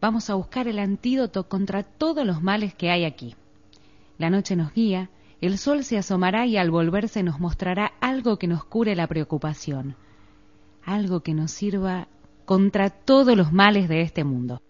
vamos a buscar el antídoto contra todos los males que hay aquí. La noche nos guía, el sol se asomará y al volverse nos mostrará algo que nos cure la preocupación, algo que nos sirva contra todos los males de este mundo.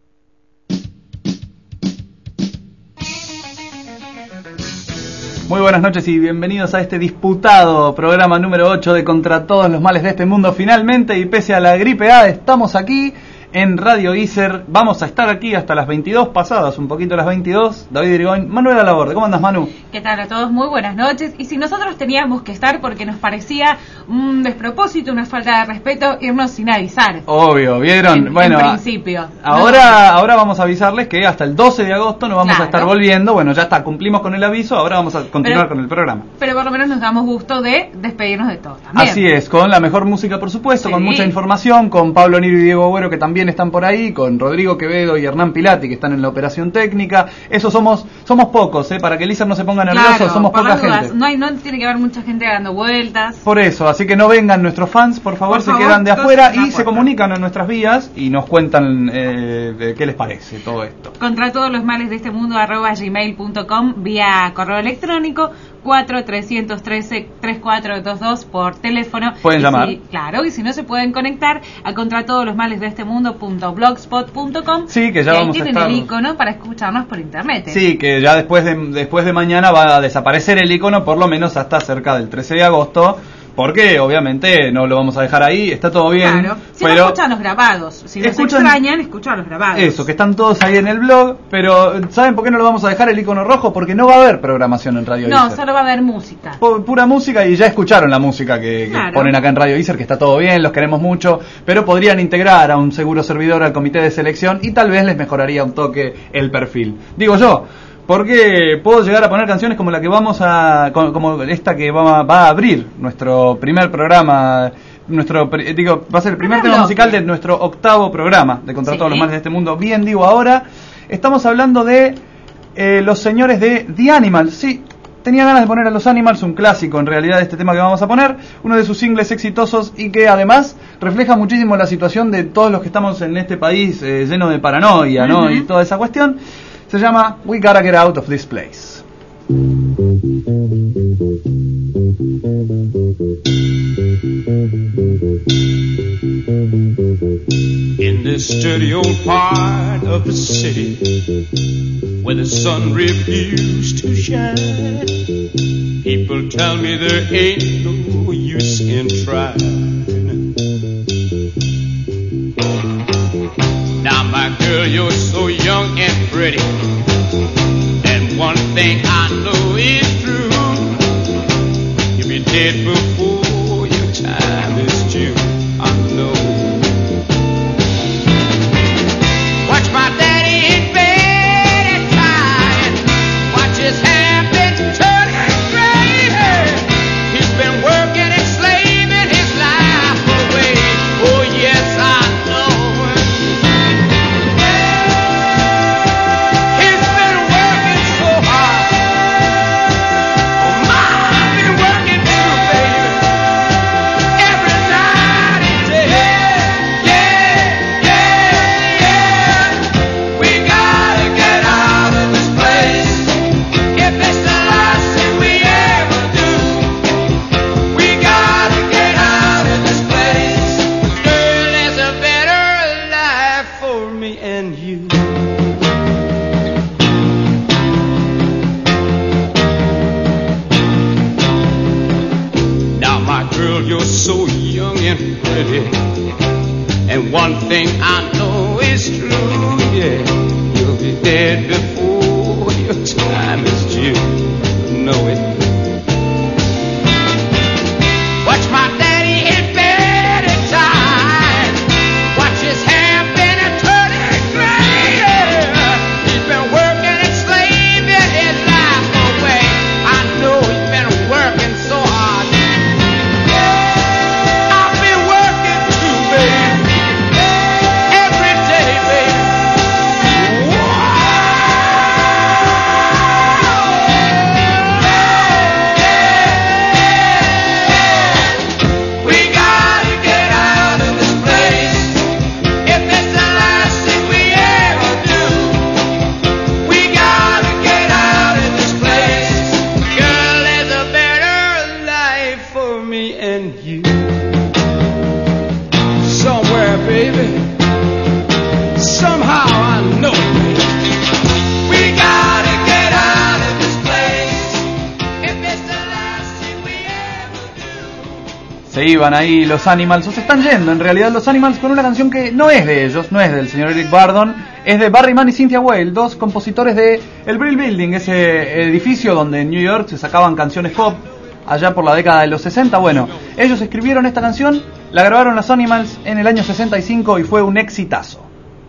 Muy buenas noches y bienvenidos a este disputado programa número 8 de Contra todos los males de este mundo. Finalmente, y pese a la gripe A, estamos aquí en Radio Iser. Vamos a estar aquí hasta las 22 pasadas, un poquito las 22. David Irigoyen, Manuel Alaborde. ¿Cómo andas, Manu? ¿Qué tal a todos? Muy buenas noches. Y si nosotros teníamos que estar porque nos parecía un despropósito, una falta de respeto, irnos sin avisar. Obvio, ¿vieron? Bueno, en principio. Ahora vamos a avisarles que hasta el 12 de agosto nos vamos a estar volviendo. Bueno, ya está, cumplimos con el aviso, ahora vamos a continuar con el programa. Pero por lo menos nos damos gusto de despedirnos de todos también. Así es, con la mejor música, por supuesto, con mucha información, con Pablo Niro y Diego Agüero, que también están por ahí, con Rodrigo Quevedo y Hernán Pilati, que están en la operación técnica. Eso somos pocos, para que el Iser no se ponga nervioso, claro, somos poca gente. No tiene que haber mucha gente dando vueltas. Por eso, así que no vengan nuestros fans, por favor, se quedan de afuera y se comunican en nuestras vías y nos cuentan qué les parece todo esto. Contra todos los males de este mundo @gmail.com, vía correo electrónico, 4-313-3422 por teléfono. Pueden llamar. Claro, y si no se pueden conectar a contratodoslosmalesdeestemundo.blogspot.com. Sí, que ya vamos a estar. Ahí tienen el icono para escucharnos por internet. Sí, que ya después de mañana va a desaparecer el icono, por lo menos hasta cerca del 13 de agosto. Porque obviamente no lo vamos a dejar ahí, está todo bien. Claro, si no escuchan los grabados, si nos extrañan, escuchan los grabados. Eso, que están todos ahí en el blog, pero ¿saben por qué no lo vamos a dejar el icono rojo? Porque no va a haber programación en Radio Iser. No, solo va a haber música. Pura música, y ya escucharon la música que ponen acá en Radio Iser, que está todo bien, los queremos mucho, pero podrían integrar a un seguro servidor al comité de selección y tal vez les mejoraría un toque el perfil. Digo yo. Porque puedo llegar a poner canciones como la que como esta que va a abrir nuestro primer programa, va a ser el primer tema musical de nuestro 8º programa de Contra todos los males de este mundo. Bien, digo ahora, estamos hablando de los señores de The Animals. Sí, tenía ganas de poner a los Animals, un clásico en realidad de este tema que vamos a poner, uno de sus singles exitosos y que además refleja muchísimo la situación de todos los que estamos en este país lleno de paranoia, ¿no? Y toda esa cuestión. Se llama We Gotta Get Out of This Place. In this dirty old part of the city where the sun refused to shine, people tell me there ain't no use in trying. Now my girl, you're so young and pretty, and one thing I know is true, you'll be dead before your time is due. I know. Watch my daddy in bed and crying, watch his habits turning gray. He's been working and slaving his life away. Oh yes, I know. And one thing I know is true, yeah, you'll be dead before your time is due. Know it. Watch my daddy in bed at time, watch his hair been a turning gray. He's been working and slaving his life away. I know he's been working so hard. Every day, baby. Whoa. baby. Somehow I know we gotta get out of this place if it's the last thing we ever do. Se iban ahí los Animals, o se están yendo en realidad los Animals con una canción que no es de ellos, no es del señor Eric Burdon, es de Barry Mann y Cynthia Weil, dos compositores de el Brill Building, ese edificio donde en New York se sacaban canciones pop allá por la década de los 60. Bueno, ellos escribieron esta canción, la grabaron los Animals en el año 65 y fue un exitazo.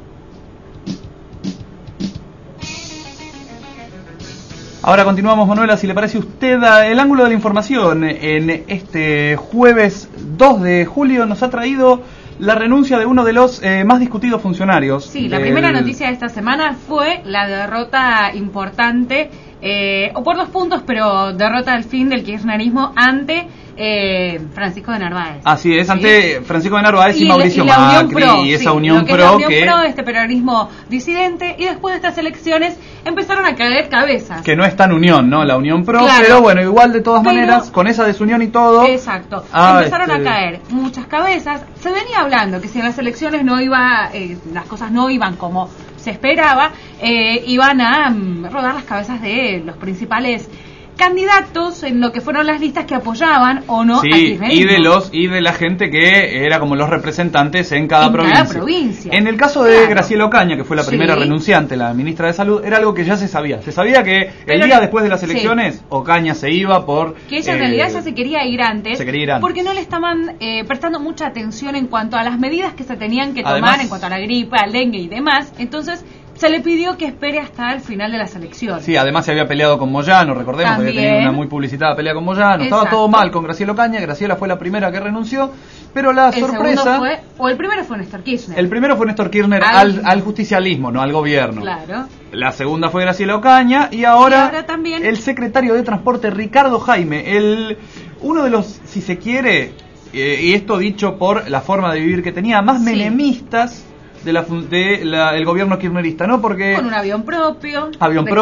Ahora continuamos, Manuela, si le parece a usted, el ángulo de la información en este jueves 2 de julio nos ha traído la renuncia de uno de los más discutidos funcionarios. Sí, la primera noticia de esta semana fue la derrota importante, o por 2 puntos, pero derrota al fin del kirchnerismo ante Francisco de Narváez. Así es, ante Francisco de Narváez y Mauricio Macri, Pro, y esa Unión Pro, la Unión Pro, este peronismo disidente, y después de estas elecciones empezaron a caer cabezas. Que no es tan unión, ¿no? La Unión Pro, claro, pero bueno, igual de todas maneras, con esa desunión y todo. Exacto. Empezaron a caer muchas cabezas. Se venía hablando que si en las elecciones no iba, las cosas no iban como se esperaba, iban a rodar las cabezas de los principales candidatos en lo que fueron las listas que apoyaban o no, sí, a kirchnerismo. y de la gente que era como los representantes en cada provincia. En el caso de Graciela Ocaña, que fue la primera renunciante, la ministra de Salud, era algo que ya se sabía. Se sabía que el día después de las elecciones Ocaña se iba por... Que ella en realidad ya se quería ir antes, porque no le estaban prestando mucha atención en cuanto a las medidas que se tenían que tomar, además, en cuanto a la gripe, al dengue y demás. Entonces se le pidió que espere hasta el final de las elecciones. Sí, además se había peleado con Moyano, recordemos que había tenido una muy publicitada pelea con Moyano. Exacto. Estaba todo mal con Graciela Ocaña. Graciela fue la primera que renunció, pero la sorpresa... el primero fue Néstor Kirchner. El primero fue Néstor Kirchner al justicialismo, no al gobierno. Claro. La segunda fue Graciela Ocaña y ahora también el secretario de Transporte Ricardo Jaime, uno de los, si se quiere, y esto dicho por la forma de vivir que tenía, más menemistas el gobierno kirchnerista, ¿no? Porque con un avión propio,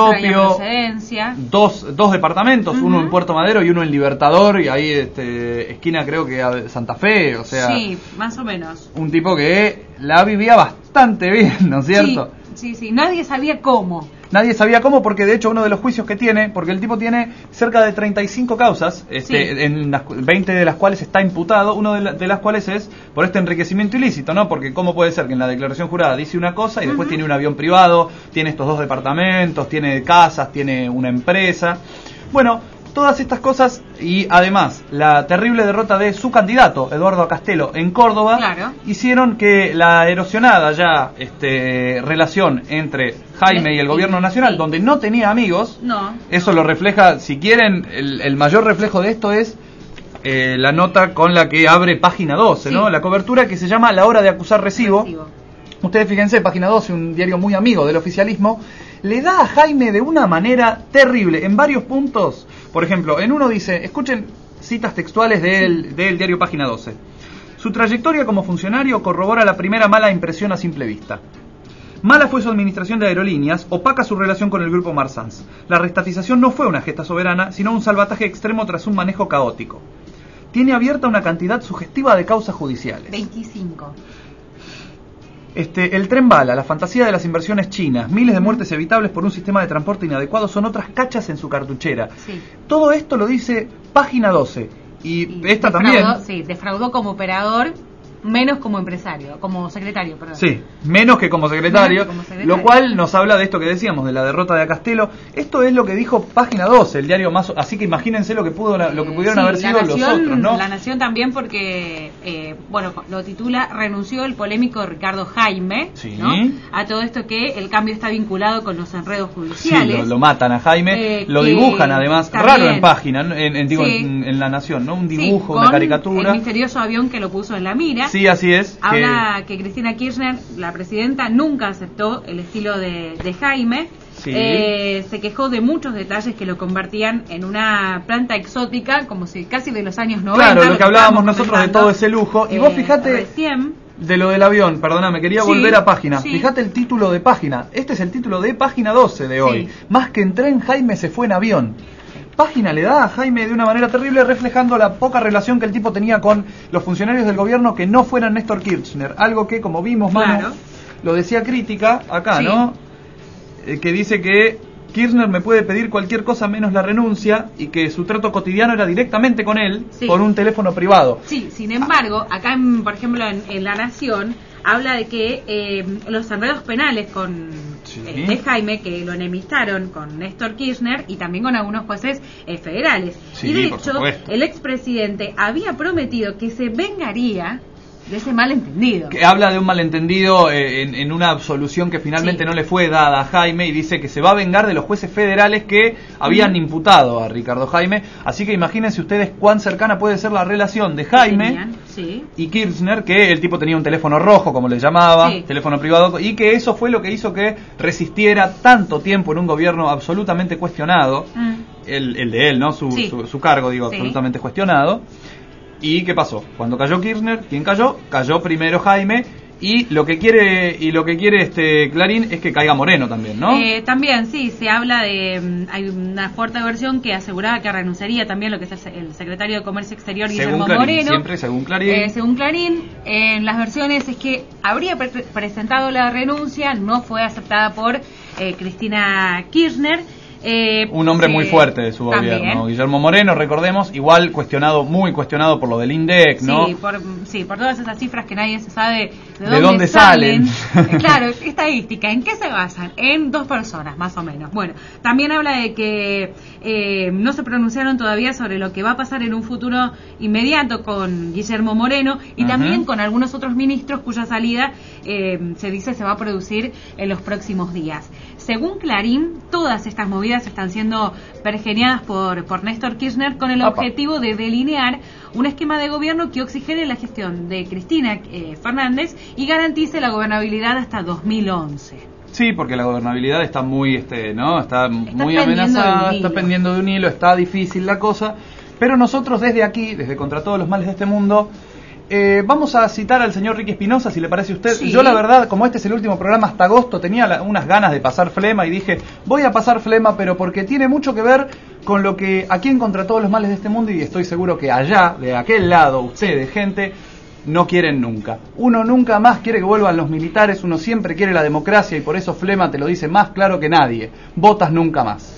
dos departamentos, uno en Puerto Madero y uno en Libertador, y ahí esquina creo que a Santa Fe, o sea, sí, más o menos. Un tipo que la vivía bastante bien, ¿no es cierto? Sí, nadie sabía cómo. Porque de hecho uno de los juicios que tiene, porque el tipo tiene cerca de 35 causas, en las 20 de las cuales está imputado, una de las cuales es por este enriquecimiento ilícito, ¿no? Porque cómo puede ser que en la declaración jurada dice una cosa y después tiene un avión privado, tiene estos 2 departamentos, tiene casas, tiene una empresa. Bueno, todas estas cosas y además la terrible derrota de su candidato, Eduardo Castelo, en Córdoba, hicieron que la erosionada ya relación entre Jaime y el gobierno nacional, donde no tenía amigos, eso lo refleja, si quieren, el mayor reflejo de esto es la nota con la que abre Página 12, ¿no? La cobertura que se llama La hora de acusar recibo. Ustedes fíjense, Página 12, un diario muy amigo del oficialismo, le da a Jaime de una manera terrible, en varios puntos. Por ejemplo, en uno dice, escuchen citas textuales del diario Página 12. Su trayectoria como funcionario corrobora la primera mala impresión a simple vista. Mala fue su administración de aerolíneas, opaca su relación con el grupo Marsans. La reestatización no fue una gesta soberana, sino un salvataje extremo tras un manejo caótico. Tiene abierta una cantidad sugestiva de causas judiciales. 25. El tren bala, la fantasía de las inversiones chinas, miles de muertes evitables por un sistema de transporte inadecuado son otras cachas en su cartuchera. Sí. Todo esto lo dice Página 12. Y esta también... Sí, defraudó como operador, menos como empresario, como secretario, perdón. Sí, menos que como secretario, lo cual nos habla de esto que decíamos, de la derrota de Castelo. Esto es lo que dijo Página 12, el diario más... Así que imagínense lo que pudieron haber sido los otros, ¿no? La Nación también porque, lo titula renunció el polémico Ricardo Jaime, ¿no? A todo esto que el cambio está vinculado con los enredos judiciales. Sí, lo matan a Jaime, lo dibujan además, también, raro en Página, en La Nación, ¿no? Un dibujo, una caricatura. El misterioso avión que lo puso en la mira. Sí, así es. Habla que Cristina Kirchner, la presidenta, nunca aceptó el estilo de Jaime. Sí. Se quejó de muchos detalles que lo convertían en una planta exótica, como si casi de los años 90. Claro, lo que hablábamos nosotros de todo ese lujo. Y vos fijate de lo del avión, perdóname, quería volver a Página. Fíjate el título de Página. Este es el título de Página 12 de hoy. Más que en tren, Jaime se fue en avión. página le da a Jaime de una manera terrible, reflejando la poca relación que el tipo tenía con los funcionarios del gobierno que no fueran Néstor Kirchner. Algo que, como vimos, Manu, lo decía Crítica acá, ¿no? Que dice que Kirchner me puede pedir cualquier cosa menos la renuncia y que su trato cotidiano era directamente con él por un teléfono privado. Sí, sin embargo, acá, por ejemplo, en La Nación, habla de que los enredos penales de Jaime, que lo enemistaron con Néstor Kirchner y también con algunos jueces federales. Sí, y de hecho, el expresidente había prometido que se vengaría de ese malentendido. Que habla de un malentendido en una absolución que finalmente no le fue dada a Jaime, y dice que se va a vengar de los jueces federales que habían imputado a Ricardo Jaime. Así que imagínense ustedes cuán cercana puede ser la relación de Jaime y Kirchner, que el tipo tenía un teléfono rojo, como le llamaba, teléfono privado, y que eso fue lo que hizo que resistiera tanto tiempo en un gobierno absolutamente cuestionado, el de él, ¿no? Su cargo, digo, absolutamente cuestionado. ¿Y qué pasó? Cuando cayó Kirchner, ¿quién cayó? Cayó primero Jaime, y lo que quiere Clarín es que caiga Moreno también, ¿no? También, sí, se habla de hay una fuerte versión que aseguraba que renunciaría también lo que es el secretario de Comercio Exterior, Guillermo Moreno. Siempre según Clarín. Según Clarín, en las versiones es que habría presentado la renuncia, no fue aceptada por Cristina Kirchner. Un hombre muy fuerte de su gobierno, Guillermo Moreno, recordemos, igual muy cuestionado por lo del INDEC, ¿no? Por todas esas cifras que nadie se sabe de dónde salen. Claro, estadística, ¿en qué se basan? En 2 personas, más o menos. Bueno, también habla de que no se pronunciaron todavía sobre lo que va a pasar en un futuro inmediato con Guillermo Moreno y también con algunos otros ministros cuya salida se dice se va a producir en los próximos días. Según Clarín, todas estas movidas están siendo pergeñadas por Néstor Kirchner con el objetivo de delinear un esquema de gobierno que oxigene la gestión de Cristina Fernández y garantice la gobernabilidad hasta 2011. Sí, porque la gobernabilidad está muy, está muy amenazada, está pendiendo de un hilo, está difícil la cosa, pero nosotros desde aquí, desde Contra Todos los Males de este Mundo, vamos a citar al señor Ricky Espinosa, si le parece a usted. Sí. Yo la verdad, como este es el último programa hasta agosto, tenía unas ganas de pasar flema y dije, voy a pasar flema, pero porque tiene mucho que ver con lo que aquí en Contra Todos los Males de este Mundo, y estoy seguro que allá, de aquel lado, ustedes, gente, no quieren nunca. Uno nunca más quiere que vuelvan los militares, uno siempre quiere la democracia, y por eso Flema te lo dice más claro que nadie. Votas nunca más.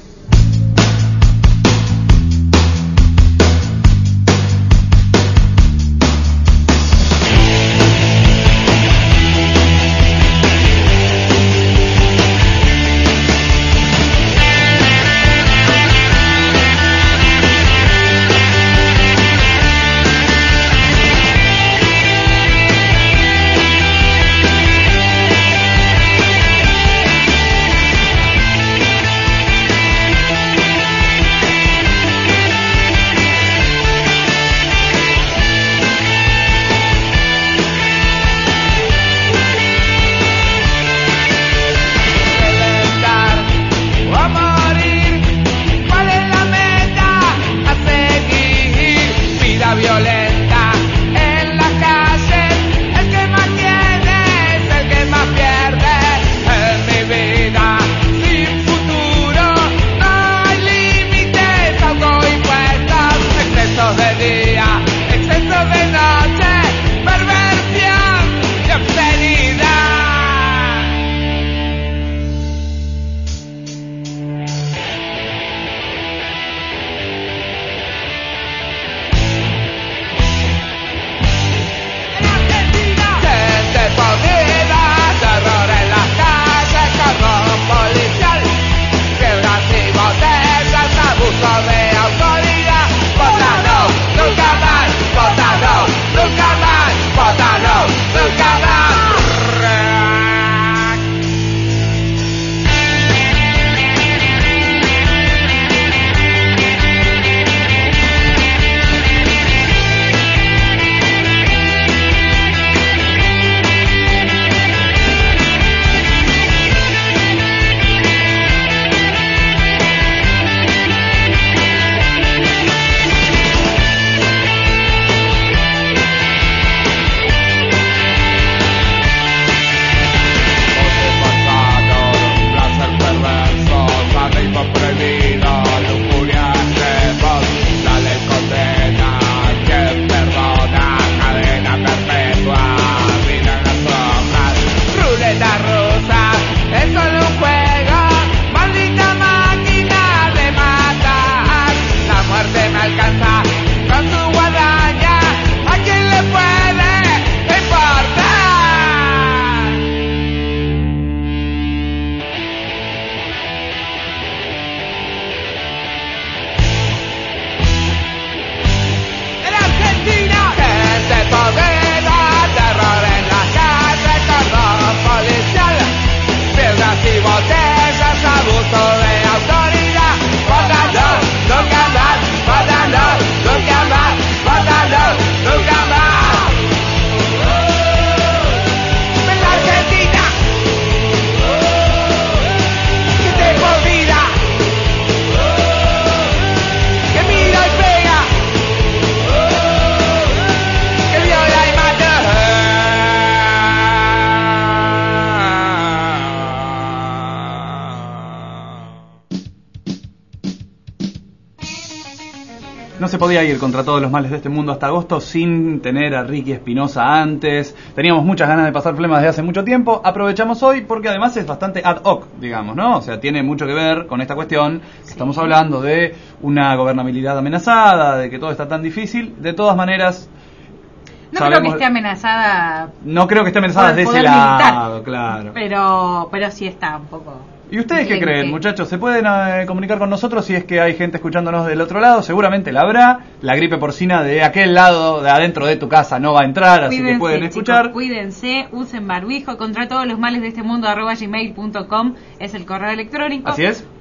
no se podía ir contra todos los males de este mundo hasta agosto sin tener a Ricky Espinosa antes. Teníamos muchas ganas de pasar Flema desde hace mucho tiempo. Aprovechamos hoy porque además es bastante ad hoc, digamos, ¿no? O sea, tiene mucho que ver con esta cuestión. Sí. Estamos hablando de una gobernabilidad amenazada, de que todo está tan difícil. De todas maneras... No creo que esté amenazada. No creo que esté amenazada de ese lado, claro. Pero sí está un poco. ¿Y ustedes qué creen, muchachos? ¿Se pueden comunicar con nosotros si es que hay gente escuchándonos del otro lado? Seguramente la habrá. La gripe porcina de aquel lado, de adentro de tu casa, no va a entrar, cuídense, así que pueden escuchar. Chicos, cuídense, usen barbijo, contra todos los males de este mundo, @gmail.com es el correo electrónico. Así es.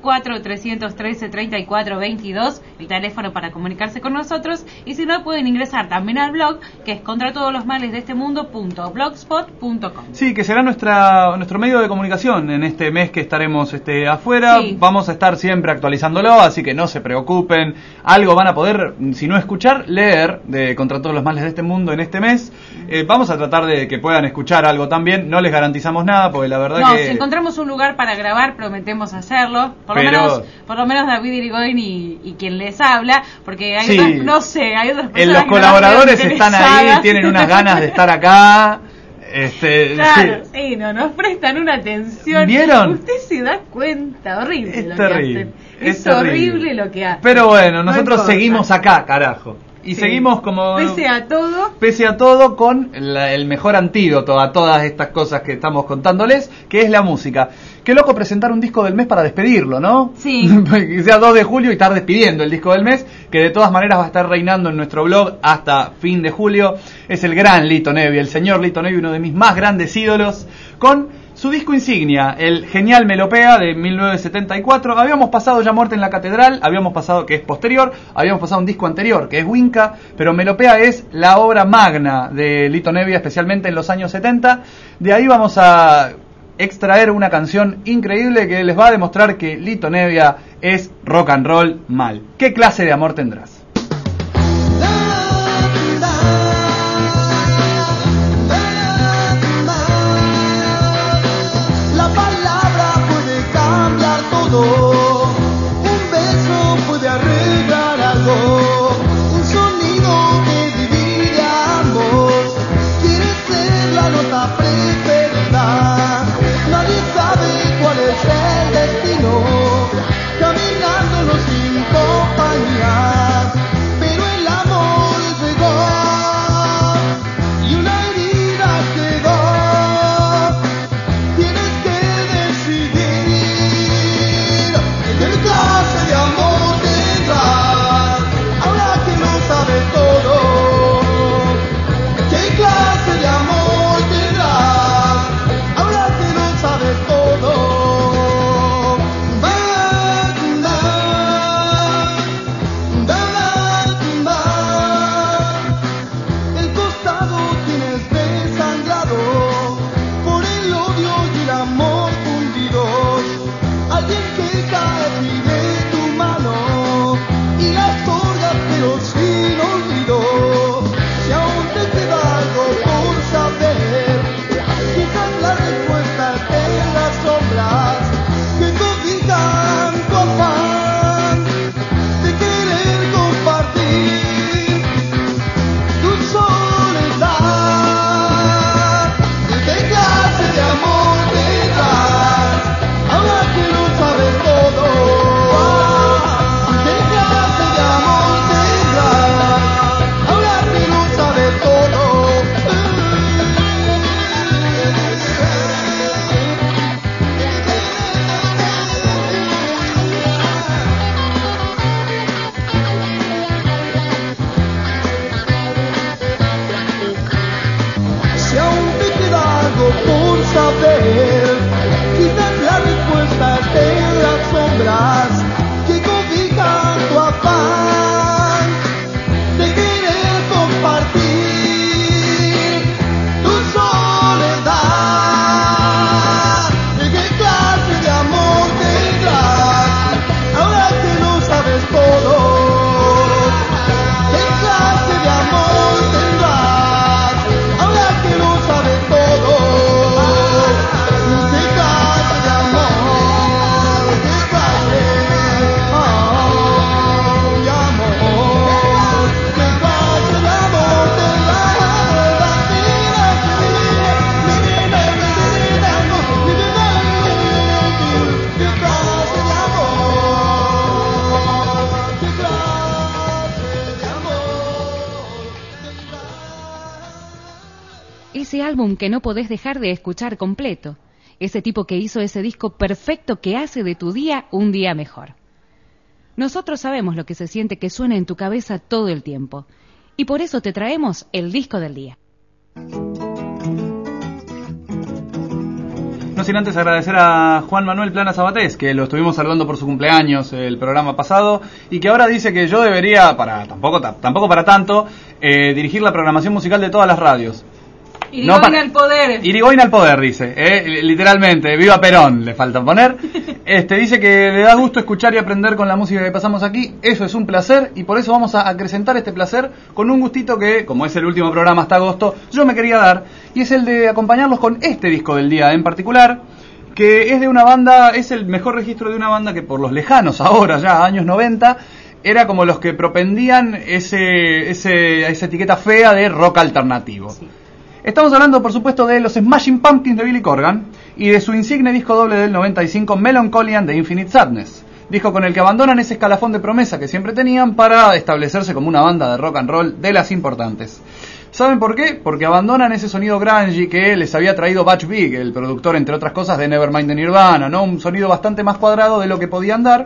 4-313-34-22, el teléfono para comunicarse con nosotros. Y si no, pueden ingresar también al blog, que es contra todos los males de este mundo.blogspot.com. Sí, que será nuestro medio de comunicación en este mes que estaremos afuera. Sí. Vamos a estar siempre actualizándolo, así que no se preocupen. Algo van a poder, si no escuchar, leer de Contra todos los males de este mundo en este mes. Vamos a tratar de que puedan escuchar algo también. No les garantizamos nada, porque la verdad que... si encontramos un lugar para grabar, prometemos hacerlo. Por lo menos David Irigoyen y quien les habla, porque hay otras, no sé, hay otras personas. Los colaboradores están ahí, tienen unas ganas de estar acá. Claro, sí, nos prestan una atención. ¿Vieron? Usted se da cuenta, horrible es lo terrible, que hacen. Es horrible lo que hacen. Pero bueno, nosotros seguimos acá, carajo. Y seguimos como... Pese a todo, con el mejor antídoto a todas estas cosas que estamos contándoles, que es la música. Qué loco presentar un disco del mes para despedirlo, ¿no? Sí. Que sea 2 de julio y estar despidiendo el disco del mes, que de todas maneras va a estar reinando en nuestro blog hasta fin de julio. Es el gran Lito Nebbia, el señor Lito Nebbia, uno de mis más grandes ídolos, con su disco insignia, el genial Melopea de 1974. Habíamos pasado ya Muerte en la Catedral, habíamos pasado, que es posterior, habíamos pasado un disco anterior, que es Winca, pero Melopea es la obra magna de Lito Nebbia, especialmente en los años 70. De ahí vamos a extraer una canción increíble que les va a demostrar que Lito Nebbia es rock and roll mal. ¿Qué clase de amor tendrás? Un beso puede arreglar algo, un sonido que divide a ambos. Quieres ser la nota preferida, nadie sabe cuál es el destino, caminándonos sin compañía. ese álbum que no podés dejar de escuchar completo, ese tipo que hizo ese disco perfecto que hace de tu día un día mejor. Nosotros sabemos lo que se siente que suena en tu cabeza todo el tiempo, y por eso te traemos el disco del día. No sin antes agradecer a Juan Manuel Plana Sabatés, que lo estuvimos saludando por su cumpleaños el programa pasado, y que ahora dice que yo debería, tampoco para tanto, dirigir la programación musical de todas las radios. Irigoyen al poder. Irigoyen al poder, dice, literalmente, viva Perón, le falta poner. Dice que le da gusto escuchar y aprender con la música que pasamos aquí, eso es un placer, y por eso vamos a acrecentar este placer con un gustito que, como es el último programa hasta agosto, yo me quería dar, y es el de acompañarlos con este disco del día en particular, que es de una banda, es el mejor registro de una banda que por los lejanos ahora ya, años 90, era como los que propendían esa etiqueta fea de rock alternativo. Sí. Estamos hablando, por supuesto, de los Smashing Pumpkins de Billy Corgan y de su insigne disco doble del 95, Melancholy and the Infinite Sadness, disco con el que abandonan ese escalafón de promesa que siempre tenían para establecerse como una banda de rock and roll de las importantes. ¿Saben por qué? Porque abandonan ese sonido grungy que les había traído Butch Vig, el productor, entre otras cosas, de Nevermind de Nirvana, ¿no? Un sonido bastante más cuadrado de lo que podían dar.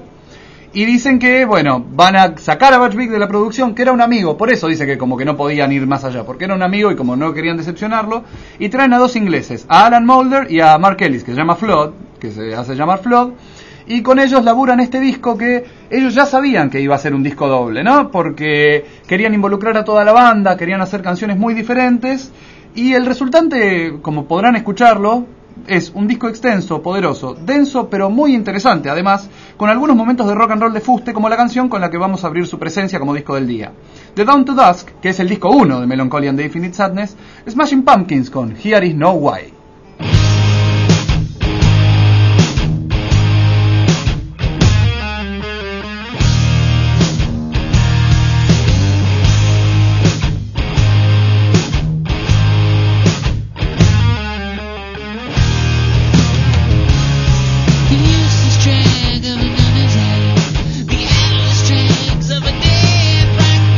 Y dicen que, bueno, van a sacar a Butch Vig de la producción, que era un amigo, por eso dice que como que no podían ir más allá, porque era un amigo y como no querían decepcionarlo, y traen a dos ingleses, a Alan Moulder y a Mark Ellis, que se llama Flood, que se hace llamar Flood, y con ellos laburan este disco que ellos ya sabían que iba a ser un disco doble, ¿no? Porque querían involucrar a toda la banda, querían hacer canciones muy diferentes, y el resultante, como podrán escucharlo, es un disco extenso, poderoso, denso, pero muy interesante, además, con algunos momentos de rock and roll de fuste, como la canción con la que vamos a abrir su presencia como disco del día. The Dawn to Dusk, que es el disco 1 de Melancholy and the Infinite Sadness, Smashing Pumpkins con Here Is No Way.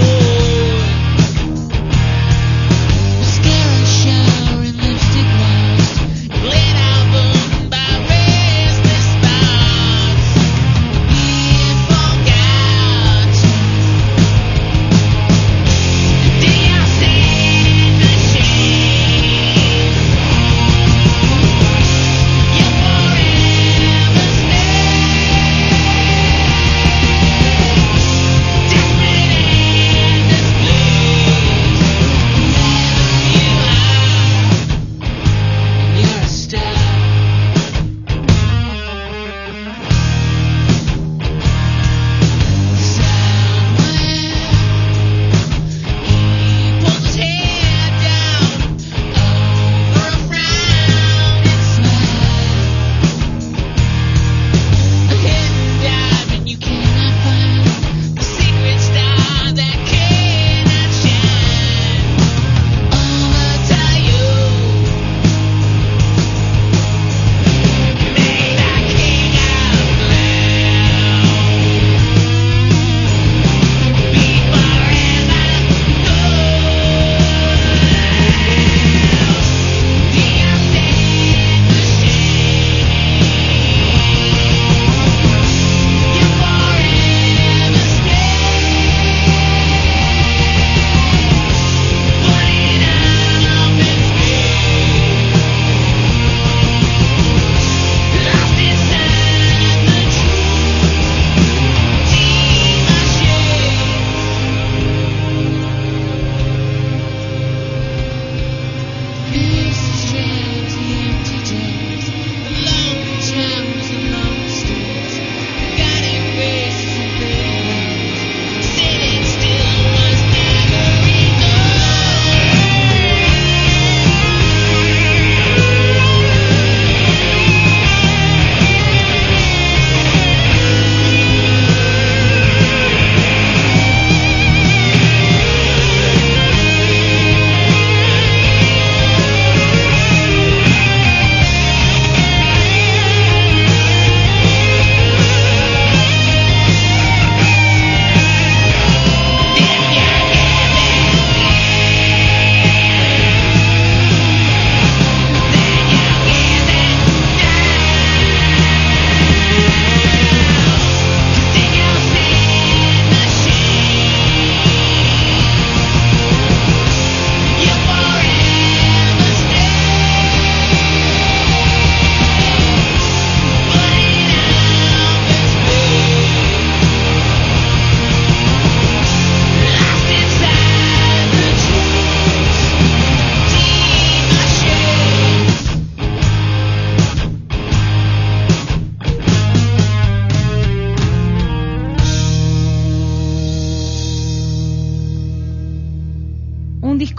Shower in lipstick line.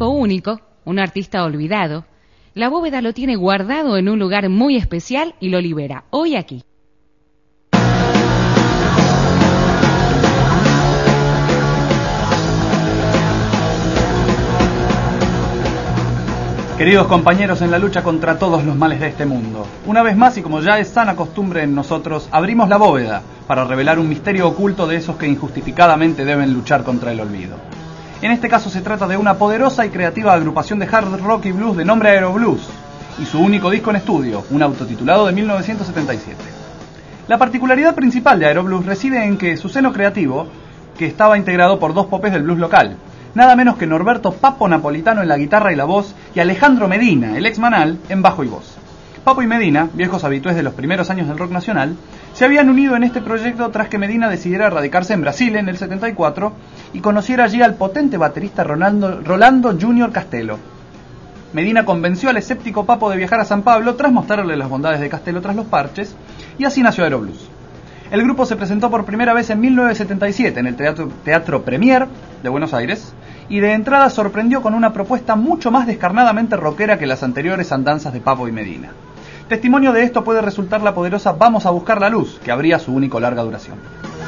hijo único, un artista olvidado, la bóveda lo tiene guardado en un lugar muy especial y lo libera hoy aquí. Queridos compañeros en la lucha contra todos los males de este mundo, una vez más y como ya es sana costumbre en nosotros, abrimos la bóveda para revelar un misterio oculto de esos que injustificadamente deben luchar contra el olvido. En este caso se trata de una poderosa y creativa agrupación de hard rock y blues de nombre Aeroblues y su único disco en estudio, un autotitulado de 1977. La particularidad principal de Aeroblues reside en que su seno creativo, que estaba integrado por dos popes del blues local, nada menos que Norberto Papo Napolitano en la guitarra y la voz y Alejandro Medina, el ex Manal, en bajo y voz. Papo y Medina, viejos habitués de los primeros años del rock nacional, se habían unido en este proyecto tras que Medina decidiera radicarse en Brasil en el 74 y conociera allí al potente baterista Rolando Junior Castelo. Medina convenció al escéptico Papo de viajar a San Pablo tras mostrarle las bondades de Castelo tras los parches, y así nació Aeroblues. El grupo se presentó por primera vez en 1977 en el Teatro Premier de Buenos Aires y de entrada sorprendió con una propuesta mucho más descarnadamente rockera que las anteriores andanzas de Papo y Medina. Testimonio de esto puede resultar la poderosa Vamos a buscar la luz, que abría su único larga duración.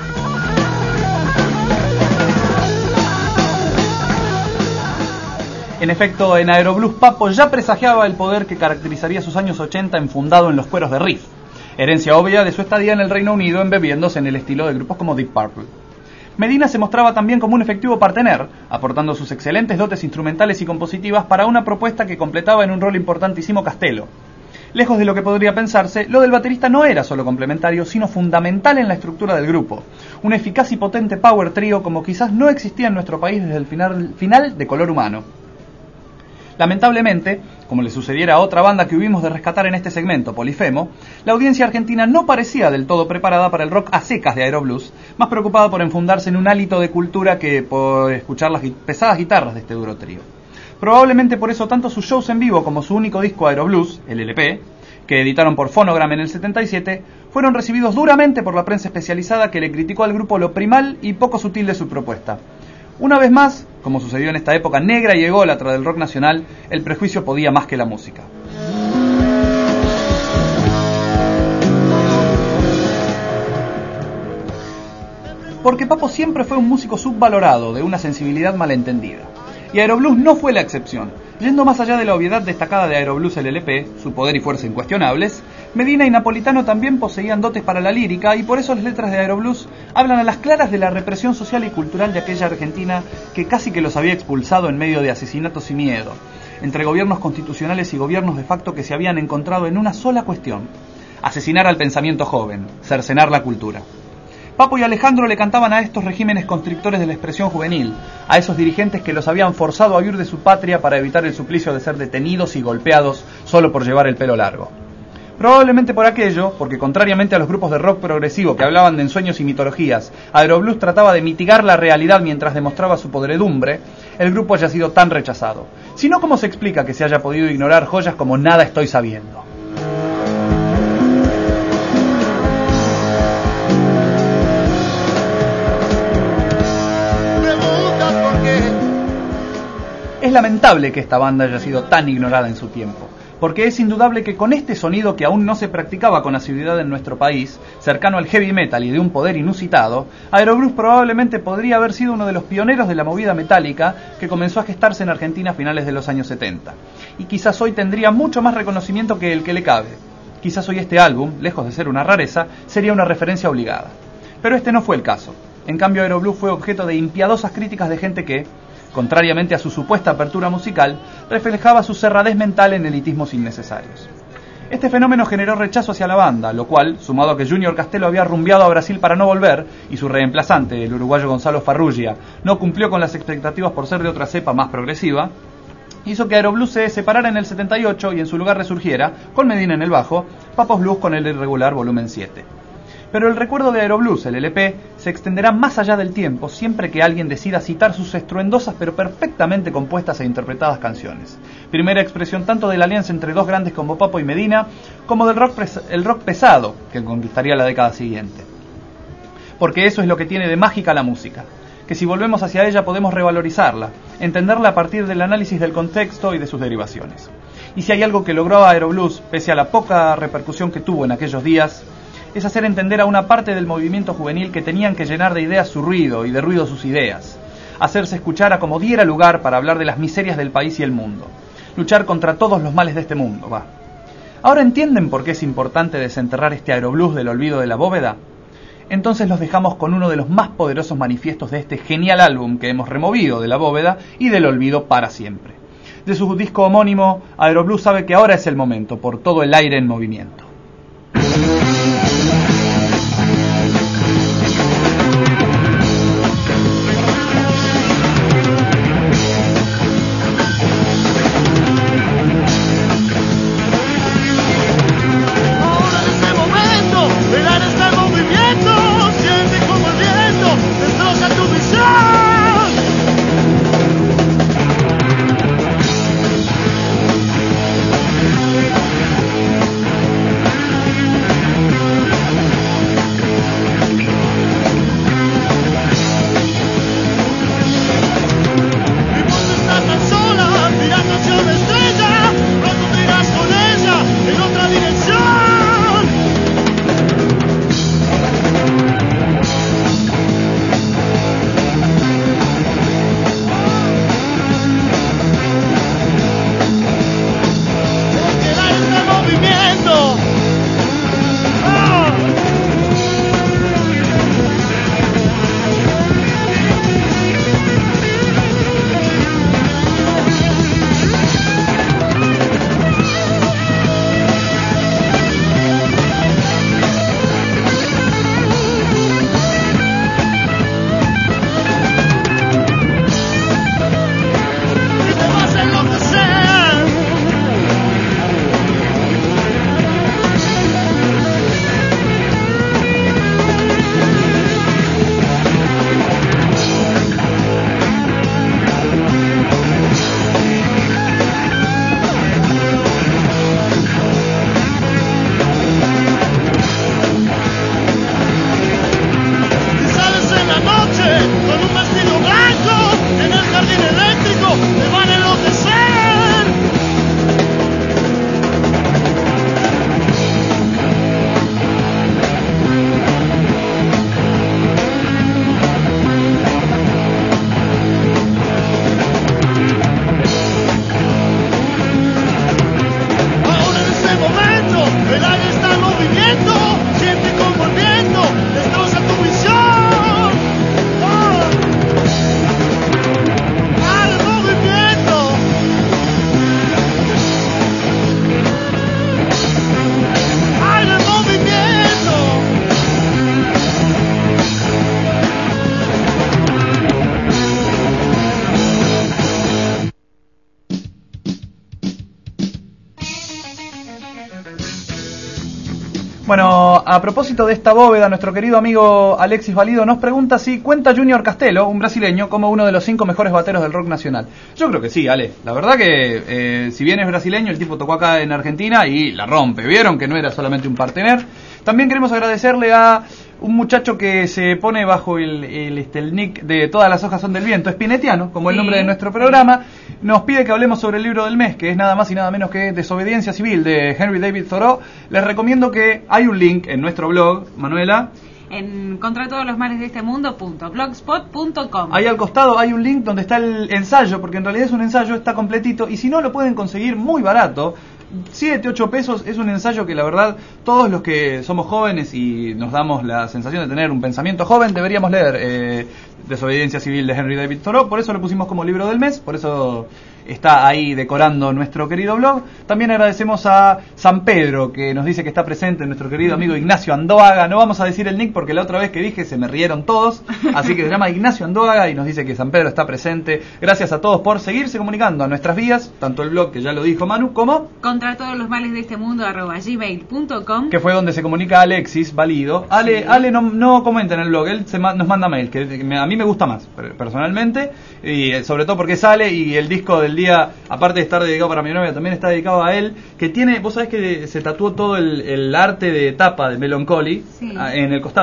En efecto, en Aeroblues Papo ya presagiaba el poder que caracterizaría sus años 80 enfundado en los cueros de riff, herencia obvia de su estadía en el Reino Unido embebiéndose en el estilo de grupos como Deep Purple. Medina se mostraba también como un efectivo partener, aportando sus excelentes dotes instrumentales y compositivas para una propuesta que completaba en un rol importantísimo Castelo. Lejos de lo que podría pensarse, lo del baterista no era solo complementario, sino fundamental en la estructura del grupo. Un eficaz y potente power trio como quizás no existía en nuestro país desde el final de Color Humano. Lamentablemente, como le sucediera a otra banda que hubimos de rescatar en este segmento, Polifemo, la audiencia argentina no parecía del todo preparada para el rock a secas de Aeroblues, más preocupada por enfundarse en un hálito de cultura que por escuchar las pesadas guitarras de este duro trío. Probablemente por eso tanto sus shows en vivo como su único disco Aeroblues, el LP, que editaron por Phonogram en el 77, fueron recibidos duramente por la prensa especializada que le criticó al grupo lo primal y poco sutil de su propuesta. Una vez más, como sucedió en esta época negra y ególatra del rock nacional, el prejuicio podía más que la música. Porque Papo siempre fue un músico subvalorado, de una sensibilidad malentendida. Y Aeroblues no fue la excepción. Yendo más allá de la obviedad destacada de Aeroblues el LP, su poder y fuerza incuestionables, Medina y Napolitano también poseían dotes para la lírica y por eso las letras de Aeroblues hablan a las claras de la represión social y cultural de aquella Argentina que casi que los había expulsado en medio de asesinatos y miedo, entre gobiernos constitucionales y gobiernos de facto que se habían encontrado en una sola cuestión: asesinar al pensamiento joven, cercenar la cultura. Papo y Alejandro le cantaban a estos regímenes constrictores de la expresión juvenil, a esos dirigentes que los habían forzado a huir de su patria para evitar el suplicio de ser detenidos y golpeados solo por llevar el pelo largo. Probablemente por aquello, porque contrariamente a los grupos de rock progresivo que hablaban de ensueños y mitologías, Aeroblues trataba de mitigar la realidad mientras demostraba su podredumbre, el grupo haya sido tan rechazado. Si no, ¿cómo se explica que se haya podido ignorar joyas como Nada estoy sabiendo? Es lamentable que esta banda haya sido tan ignorada en su tiempo, porque es indudable que con este sonido que aún no se practicaba con asiduidad en nuestro país, cercano al heavy metal y de un poder inusitado, Aeroblues probablemente podría haber sido uno de los pioneros de la movida metálica que comenzó a gestarse en Argentina a finales de los años 70. Y quizás hoy tendría mucho más reconocimiento que el que le cabe. Quizás hoy este álbum, lejos de ser una rareza, sería una referencia obligada. Pero este no fue el caso. En cambio, Aeroblues fue objeto de impiadosas críticas de gente que, contrariamente a su supuesta apertura musical, reflejaba su cerradez mental en elitismos innecesarios. Este fenómeno generó rechazo hacia la banda, lo cual, sumado a que Junior Castelo había rumbeado a Brasil para no volver, y su reemplazante, el uruguayo Gonzalo Farrugia, no cumplió con las expectativas por ser de otra cepa más progresiva, hizo que Aeroblues se separara en el 78 y en su lugar resurgiera, con Medina en el bajo, Papos Blues con el irregular volumen 7. Pero el recuerdo de Aeroblues, el LP, se extenderá más allá del tiempo siempre que alguien decida citar sus estruendosas pero perfectamente compuestas e interpretadas canciones. Primera expresión tanto de la alianza entre dos grandes como Papo y Medina, como del el rock pesado que conquistaría la década siguiente. Porque eso es lo que tiene de mágica la música, que si volvemos hacia ella podemos revalorizarla, entenderla a partir del análisis del contexto y de sus derivaciones. Y si hay algo que logró Aeroblues, pese a la poca repercusión que tuvo en aquellos días, es hacer entender a una parte del movimiento juvenil que tenían que llenar de ideas su ruido y de ruido sus ideas, hacerse escuchar a como diera lugar para hablar de las miserias del país y el mundo, luchar contra todos los males de este mundo, va. ¿Ahora entienden por qué es importante desenterrar este Aeroblues del olvido de la bóveda? Entonces los dejamos con uno de los más poderosos manifiestos de este genial álbum que hemos removido de la bóveda y del olvido para siempre. De su disco homónimo, Aeroblues sabe que ahora es el momento, por todo el aire en movimiento. Bueno, a propósito de esta bóveda, nuestro querido amigo Alexis Valido nos pregunta si cuenta Junior Castelo, un brasileño, como uno de los 5 mejores bateros del rock nacional. Yo creo que sí, Ale. La verdad que si bien es brasileño, el tipo tocó acá en Argentina y la rompe. Vieron que no era solamente un partener. También queremos agradecerle a un muchacho que se pone bajo el nick de Todas las hojas son del viento, Spinettiano, como el nombre de nuestro programa. Nos pide que hablemos sobre el libro del mes, que es nada más y nada menos que Desobediencia Civil, de Henry David Thoreau. Les recomiendo que hay un link en nuestro blog, Manuela, en contratodosmales-de-este-mundo.blogspot.com. Ahí al costado hay un link donde está el ensayo, porque en realidad es un ensayo, está completito, y si no lo pueden conseguir muy barato, 7, 8 pesos, es un ensayo que la verdad todos los que somos jóvenes y nos damos la sensación de tener un pensamiento joven deberíamos leer. Desobediencia Civil de Henry David Thoreau, por eso lo pusimos como libro del mes, por eso está ahí decorando nuestro querido blog. También agradecemos a San Pedro, que nos dice que está presente, nuestro querido amigo Ignacio Andóaga. No vamos a decir el nick porque la otra vez que dije se me rieron todos, así que se llama Ignacio Andóaga y nos dice que San Pedro está presente. Gracias a todos por seguirse comunicando a nuestras vías, tanto el blog, que ya lo dijo Manu, como contratodosmales-de-este-mundo@gmail.com, que fue donde se comunica Alexis Valido. Ale, sí. Ale no comenta en el blog, él nos manda mail, que a mí me gusta más personalmente, y sobre todo porque sale, y el disco del día, aparte de estar dedicado para mi novia, también está dedicado a él, que tiene, vos sabés que se tatuó todo el arte de tapa de Melancholy, sí, en el costado.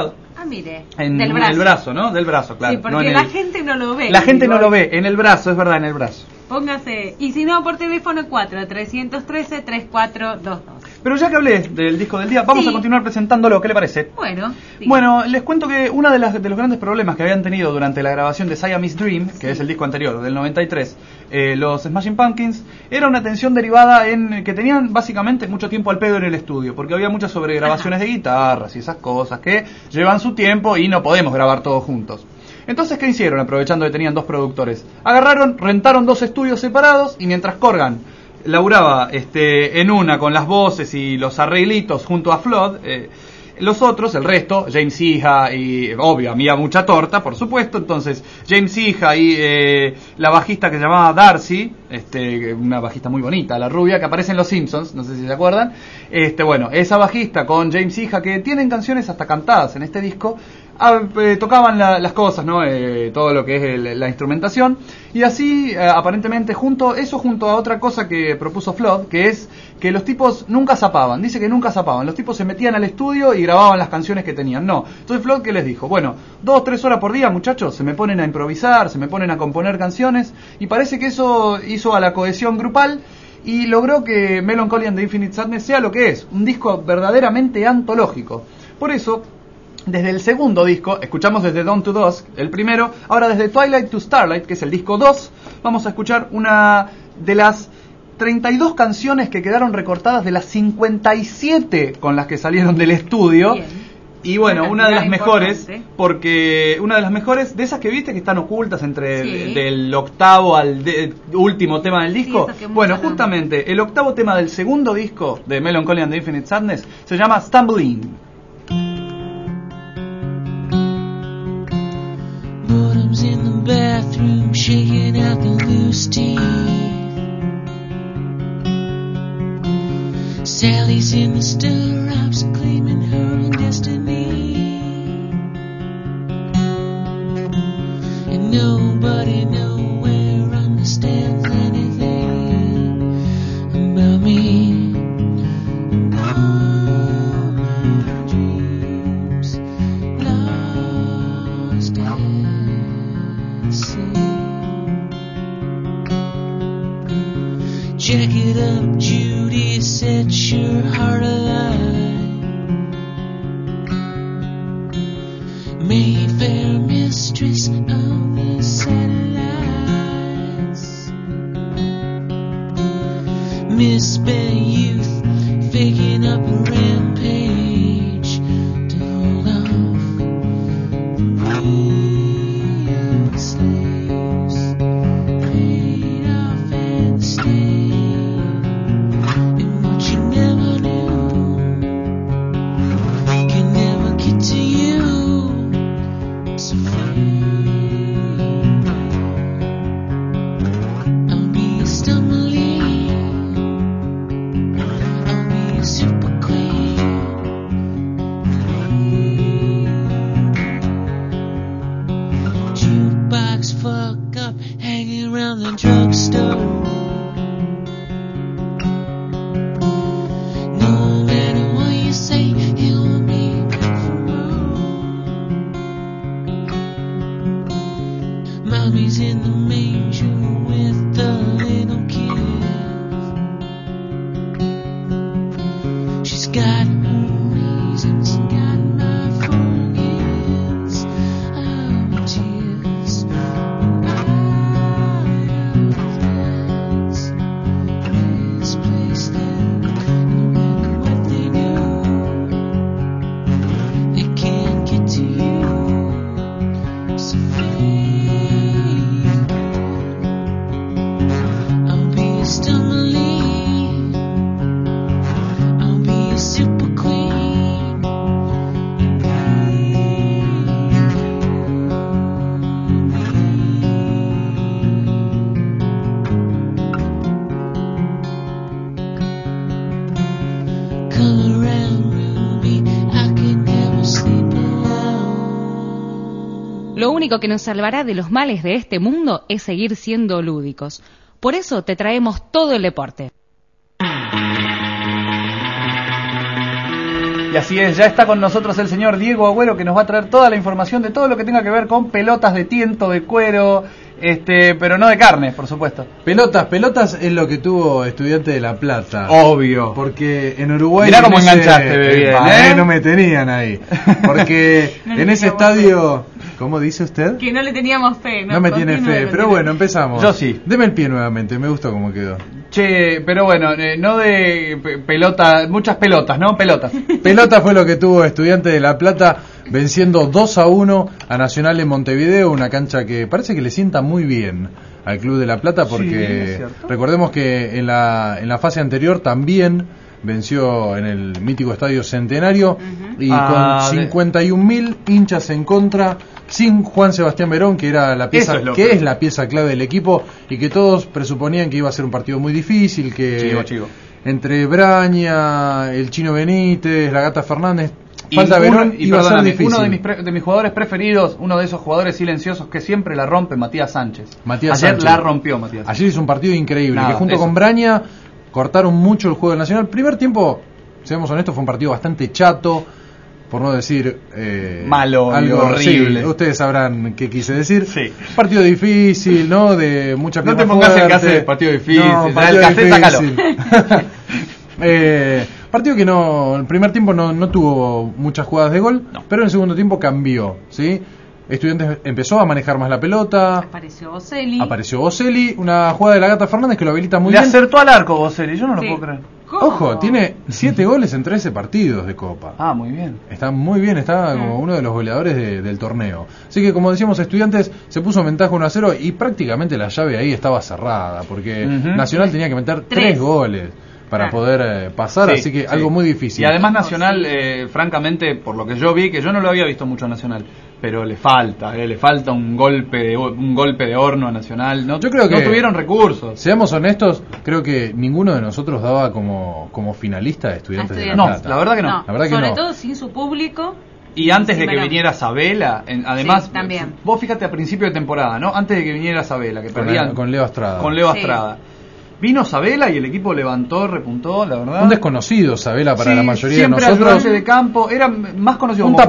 Ah, mire. En del brazo. el brazo, ¿no? Del brazo, claro. Sí, porque no en la gente no lo ve. La gente no lo ve, en el brazo, es verdad, en el brazo. Póngase, y si no, por teléfono 4-313-3422. Pero ya que hablé del disco del día, vamos a continuar presentándolo, ¿qué le parece? Bueno, sí. Bueno, les cuento que uno de los grandes problemas que habían tenido durante la grabación de Siamese Dream, que es el disco anterior, del 93, los Smashing Pumpkins, era una tensión derivada en que tenían básicamente mucho tiempo al pedo en el estudio, porque había muchas sobregrabaciones de guitarras y esas cosas que llevan su tiempo y no podemos grabar todos juntos. Entonces, ¿qué hicieron? Aprovechando que tenían dos productores. Agarraron, rentaron dos estudios separados y mientras Corgan laburaba en una con las voces y los arreglitos junto a Flood, los otros, el resto, James Iha y, obvio, había mucha torta, por supuesto, entonces James Iha y la bajista que se llamaba Darcy, una bajista muy bonita, la rubia, que aparece en Los Simpsons, no sé si se acuerdan, bueno, esa bajista con James Iha, que tienen canciones hasta cantadas en este disco, tocaban las cosas, ¿no? Todo lo que es la instrumentación, y así aparentemente junto a otra cosa que propuso Flood, que es que los tipos nunca zapaban. Dice que nunca zapaban, los tipos se metían al estudio y grababan las canciones que tenían. No, entonces Flood, ¿qué les dijo? Bueno, 2-3 horas por día, muchachos, se me ponen a improvisar, se me ponen a componer canciones, y parece que eso hizo a la cohesión grupal y logró que Melancholy and the Infinite Sadness sea lo que es, un disco verdaderamente antológico. Por eso, desde el segundo disco, escuchamos desde Dawn to Dusk, el primero, ahora desde Twilight to Starlight, que es el disco 2, vamos a escuchar una de las 32 canciones que quedaron recortadas de las 57 con las que salieron del estudio. Bien. Y bueno, una de las mejores, porque una de las mejores, de esas que viste que están ocultas entre del octavo al último tema del disco. Sí, bueno, justamente, el octavo tema del segundo disco de Melancholy and the Infinite Sadness se llama Stumbling. Bottoms in the bathroom, shaking out the loose teeth. Sally's in the stirrups, claiming her own destiny. And nobody nowhere understands anything about me. Check it up, Judy, set your heart alight. Mayfair mistress of the satellites. Misspent youth, faking up a rampage to hold off the real slaves. Paid off and stayed. Lo único que nos salvará de los males de este mundo es seguir siendo lúdicos. Por eso te traemos todo el deporte. Y así es, ya está con nosotros el señor Diego Agüero, que nos va a traer toda la información de todo lo que tenga que ver con pelotas de tiento, de cuero, pero no de carne, por supuesto. Pelotas es lo que tuvo Estudiante de La Plata. Obvio. Porque en Uruguay... Mirá cómo enganchaste, bien, no me tenían ahí. Porque No en ese estadio... ¿Cómo dice usted? Que no le teníamos fe. No me tiene fe, pero bueno, empezamos. Yo sí. Deme el pie nuevamente, me gustó cómo quedó. Che, pero bueno, no de pelota, muchas pelotas, ¿no? Pelotas. Pelota fue lo que tuvo Estudiante de La Plata, venciendo 2-1 a Nacional en Montevideo, una cancha que parece que le sienta muy bien al Club de La Plata, porque sí, recordemos que en la fase anterior también venció en el mítico Estadio Centenario, y con 51.000 hinchas en contra, sin Juan Sebastián Verón, que era la pieza, es la pieza clave del equipo, y que todos presuponían que iba a ser un partido muy difícil, que Chico. entre Braña, el Chino Benítez, la Gata Fernández, falta Verón, iba a ser difícil. Uno de mis jugadores preferidos, uno de esos jugadores silenciosos que siempre la rompe, Matías Sánchez. Ayer la rompió Matías. Ayer hizo un partido increíble, Nada, que junto con Braña cortaron mucho el juego del Nacional. Primer tiempo, seamos honestos, fue un partido bastante chato, por no decir malo, algo horrible. Sí, ustedes sabrán qué quise decir. Sí. Partido difícil, ¿no? De mucha No pierna te pongas fuerte. el café, partido difícil. No, El partido café, difícil. sácalo. Partido que el primer tiempo no tuvo muchas jugadas de gol, pero en el segundo tiempo cambió, ¿sí? Estudiantes empezó a manejar más la pelota. Apareció Boselli, una jugada de la Gata Fernández que lo habilita muy bien. Le acertó al arco Boselli, yo no lo puedo creer. Ojo, tiene 7 goles en 13 partidos de Copa. Ah, muy bien. Está muy bien, está como uno de los goleadores del torneo. Así que, como decíamos, Estudiantes se puso en ventaja 1-0 y prácticamente la llave ahí estaba cerrada, porque Nacional tenía que meter 3 goles para poder pasar, así que algo muy difícil. Y además Nacional, francamente, por lo que yo vi, que yo no lo había visto mucho a Nacional, pero le falta un golpe de horno a Nacional. Yo creo que no tuvieron recursos. Seamos honestos, creo que ninguno de nosotros daba como finalista de Estudiantes de La Plata. No, la verdad que no. La verdad que sobre no. todo sin su público. Y antes de que viniera Sabela, además, también. Vos fíjate a principio de temporada, ¿no? Antes de que viniera Sabela, que perdían con Leo Estrada. Con Leo Estrada. Vino Sabela y el equipo levantó, repuntó, la verdad. Un desconocido Sabela para la mayoría de nosotros. Siempre ayudante de campo, era más conocido como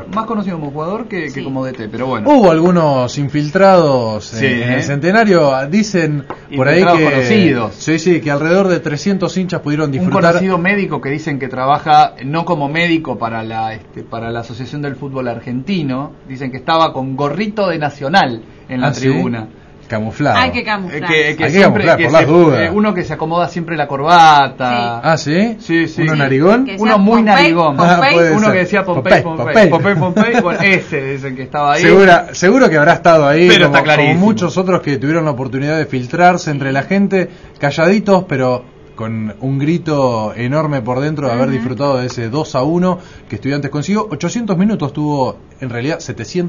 jugador que como DT, pero bueno. Hubo algunos infiltrados en el Centenario, dicen por ahí que conocidos. Sí, que alrededor de 300 hinchas pudieron disfrutar. Un conocido médico que dicen que trabaja no como médico para la Asociación del Fútbol Argentino, dicen que estaba con gorrito de Nacional en la tribuna. Camuflado. Hay que camuflar. Hay que camuflar, por las dudas. Uno que se acomoda siempre la corbata. Sí. ¿Ah, sí? Sí. ¿Uno narigón? Uno muy narigón. Uno que decía Pompey. Bueno, ese dicen que estaba ahí. Seguro que habrá estado ahí, pero como, está clarísimo. como muchos otros que tuvieron la oportunidad de filtrarse entre la gente, calladitos, pero con un grito enorme por dentro de haber disfrutado de ese 2-1 que Estudiantes consiguió. 800 minutos tuvo, en realidad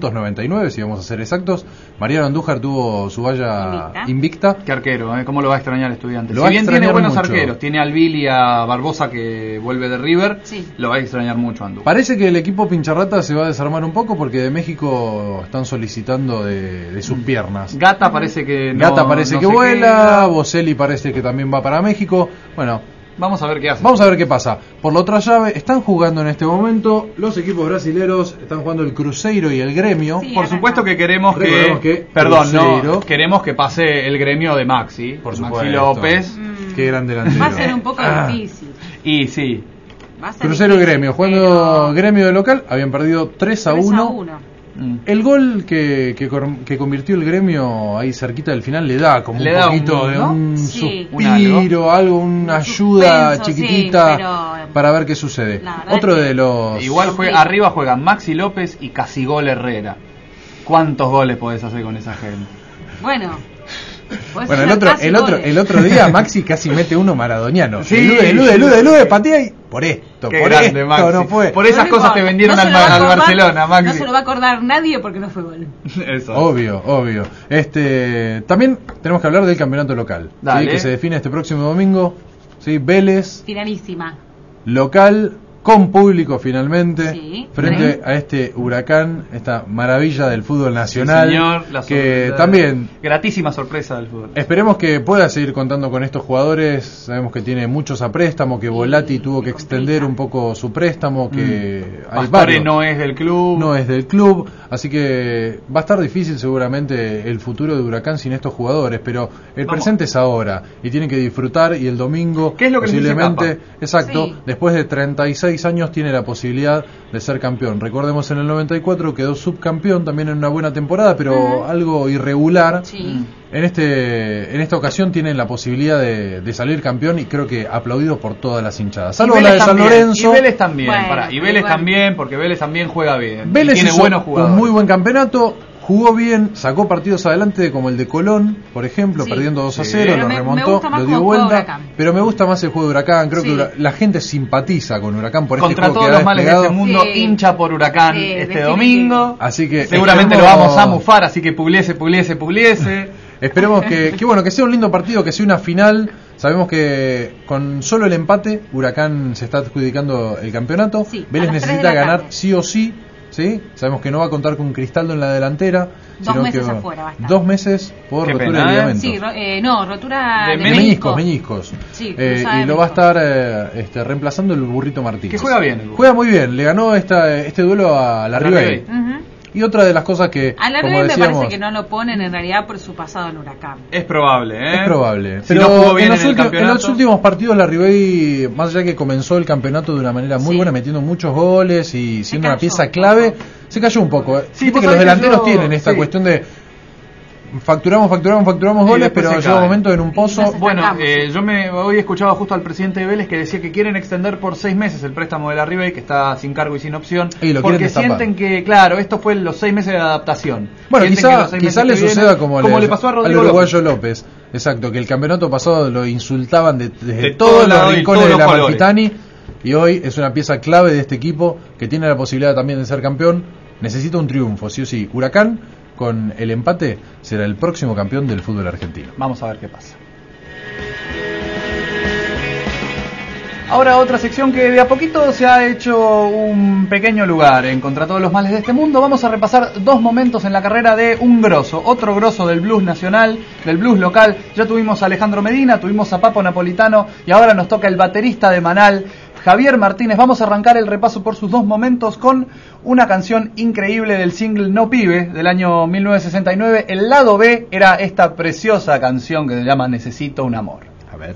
799 si vamos a ser exactos. Mariano Andújar tuvo su valla invicta. Qué arquero, ¿cómo lo va a extrañar Estudiantes? Lo si bien tiene buenos mucho. arqueros, tiene a Albil y a Barbosa que vuelve de River, lo va a extrañar mucho Andújar. Parece que el equipo Pincharrata se va a desarmar un poco porque de México están solicitando de sus piernas. Gata parece que vuela, Boselli parece que también va para México. Bueno, vamos a ver qué hace. Vamos a ver qué pasa. Por la otra llave, están jugando en este momento los equipos brasileros, están jugando el Cruzeiro y el Gremio. Por supuesto que queremos queremos que pase el Gremio de Maxi. Por supuesto. Maxi López. Qué gran delantero. Va a ser un poco difícil. Y sí. Cruzeiro y Gremio, jugando Gremio de local, habían perdido 3-1. El gol que convirtió el Gremio ahí cerquita del final le da como un poquito de un suspiro, una ayuda chiquitita para ver qué sucede. Otro de los... Igual arriba juegan Maxi López y Casigol Herrera. ¿Cuántos goles podés hacer con esa gente? Bueno, el otro día Maxi casi mete uno maradoniano. Sí. Elude, patea y por esto Maxi. No fue. Por esas cosas te vendieron al Barcelona, Maxi. No se lo va a acordar nadie porque no fue gol. Eso. Obvio. También tenemos que hablar del campeonato local, ¿sí? Que se define este próximo domingo. ¿Sí? Vélez. Finalísima. Local con público finalmente, Sí, frente a este Huracán, esta maravilla del fútbol nacional, Sí, señor, la que también gratísima sorpresa del fútbol. esperemos que pueda seguir contando con estos jugadores. Sabemos que tiene muchos a préstamo, que Volati tuvo que extender un poco su préstamo, que hay Pastore varios. no es del club. No es del club, así que va a estar difícil seguramente el futuro de Huracán sin estos jugadores, pero el presente es ahora y tienen que disfrutar, y el domingo ¿Qué es lo que les dice posiblemente, exacto, Sí. después de 36 años tiene la posibilidad de ser campeón. Recordemos, en el 94 quedó subcampeón también en una buena temporada, pero algo irregular. Sí. En esta ocasión tienen la posibilidad de salir campeón, y creo que aplaudido por todas las hinchadas. Salvo la de San Lorenzo. Y Vélez también, Bueno, y Vélez igual. también, porque Vélez también juega bien. Vélez y tiene hizo buenos jugadores. un muy buen campeonato, jugó bien, sacó partidos adelante como el de Colón, por ejemplo, Sí. perdiendo 2-0, Sí. lo Pero me remontó, gusta más lo dio cómo juega vuelta, Huracán. pero me gusta más el juego de Huracán. Creo Sí. que la gente simpatiza con Huracán por Contra este juego todos que los ha males de desplegado. este mundo, Sí. hincha por Huracán Sí, este definitivo. domingo. Así que Seguramente lo esperemos- vamos a mufar, así que pugliese. Esperemos que sea un lindo partido, que sea una final. Sabemos que con solo el empate Huracán se está adjudicando el campeonato. Sí, a Vélez las 3 de necesita la ganar tarde. sí o sí, ¿sí? Sabemos que no va a contar con Cristaldo en la delantera. 2 sino meses que afuera va a estar. 2 meses por Qué rotura pena, de ¿eh? ligamento. Sí, rotura De de meniscos. Sí, cruzada de y lo va a meniscos. estar reemplazando el Burrito Martínez. Que juega bien el Burrito. Juega muy bien, le ganó este duelo a la Ribey. Ujú. Y otra de las cosas que, A la como Ribey me decíamos, parece que no lo ponen en realidad por su pasado en Huracán. Es probable, ¿eh? es probable. Si Pero no jugó bien en, los en el en campeonato. los últimos partidos la Ribey, más allá que comenzó el campeonato de una manera muy Sí. buena, metiendo muchos goles y siendo una cayó pieza un clave, poco. se cayó un poco. Sí, Viste vos que los sabés que delanteros yo- tienen esta sí. cuestión de facturamos Y goles, después pero se llega un caen. momento en un pozo. Nos Bueno, estancamos. yo hoy escuchaba justo al presidente de Vélez que decía que quieren extender por 6 meses el préstamo de la Ribey, que está sin cargo y sin opción, Y lo porque quieren destapar. sienten que, claro, esto fue los 6 meses de adaptación. Bueno, Sienten que los quizá 6 meses le que vienen, suceda como le pasó a al Rodrigo uruguayo López. Exacto, que el campeonato pasado lo insultaban desde De todos todos los lados y rincones todos de la los colores. Amalfitani, y hoy es una pieza clave de este equipo que tiene la posibilidad también de ser campeón. Necesita un triunfo, sí o sí. Huracán, con el empate, será el próximo campeón del fútbol argentino. Vamos a ver qué pasa. Ahora otra sección que de a poquito se ha hecho un pequeño lugar en Contra todos los males de este mundo. Vamos a repasar 2 momentos en la carrera de un grosso, otro grosso del blues nacional, del blues local. Ya tuvimos a Alejandro Medina, tuvimos a Papo Napolitano y ahora nos toca el baterista de Manal, Javier Martínez. Vamos a arrancar el repaso por sus 2 momentos con una canción increíble del single No Pibe del año 1969. El lado B era esta preciosa canción que se llama Necesito un amor. A ver.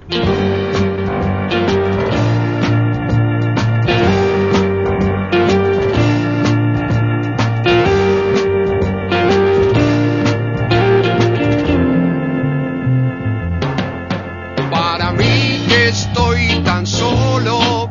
Para mí que estoy tan solo,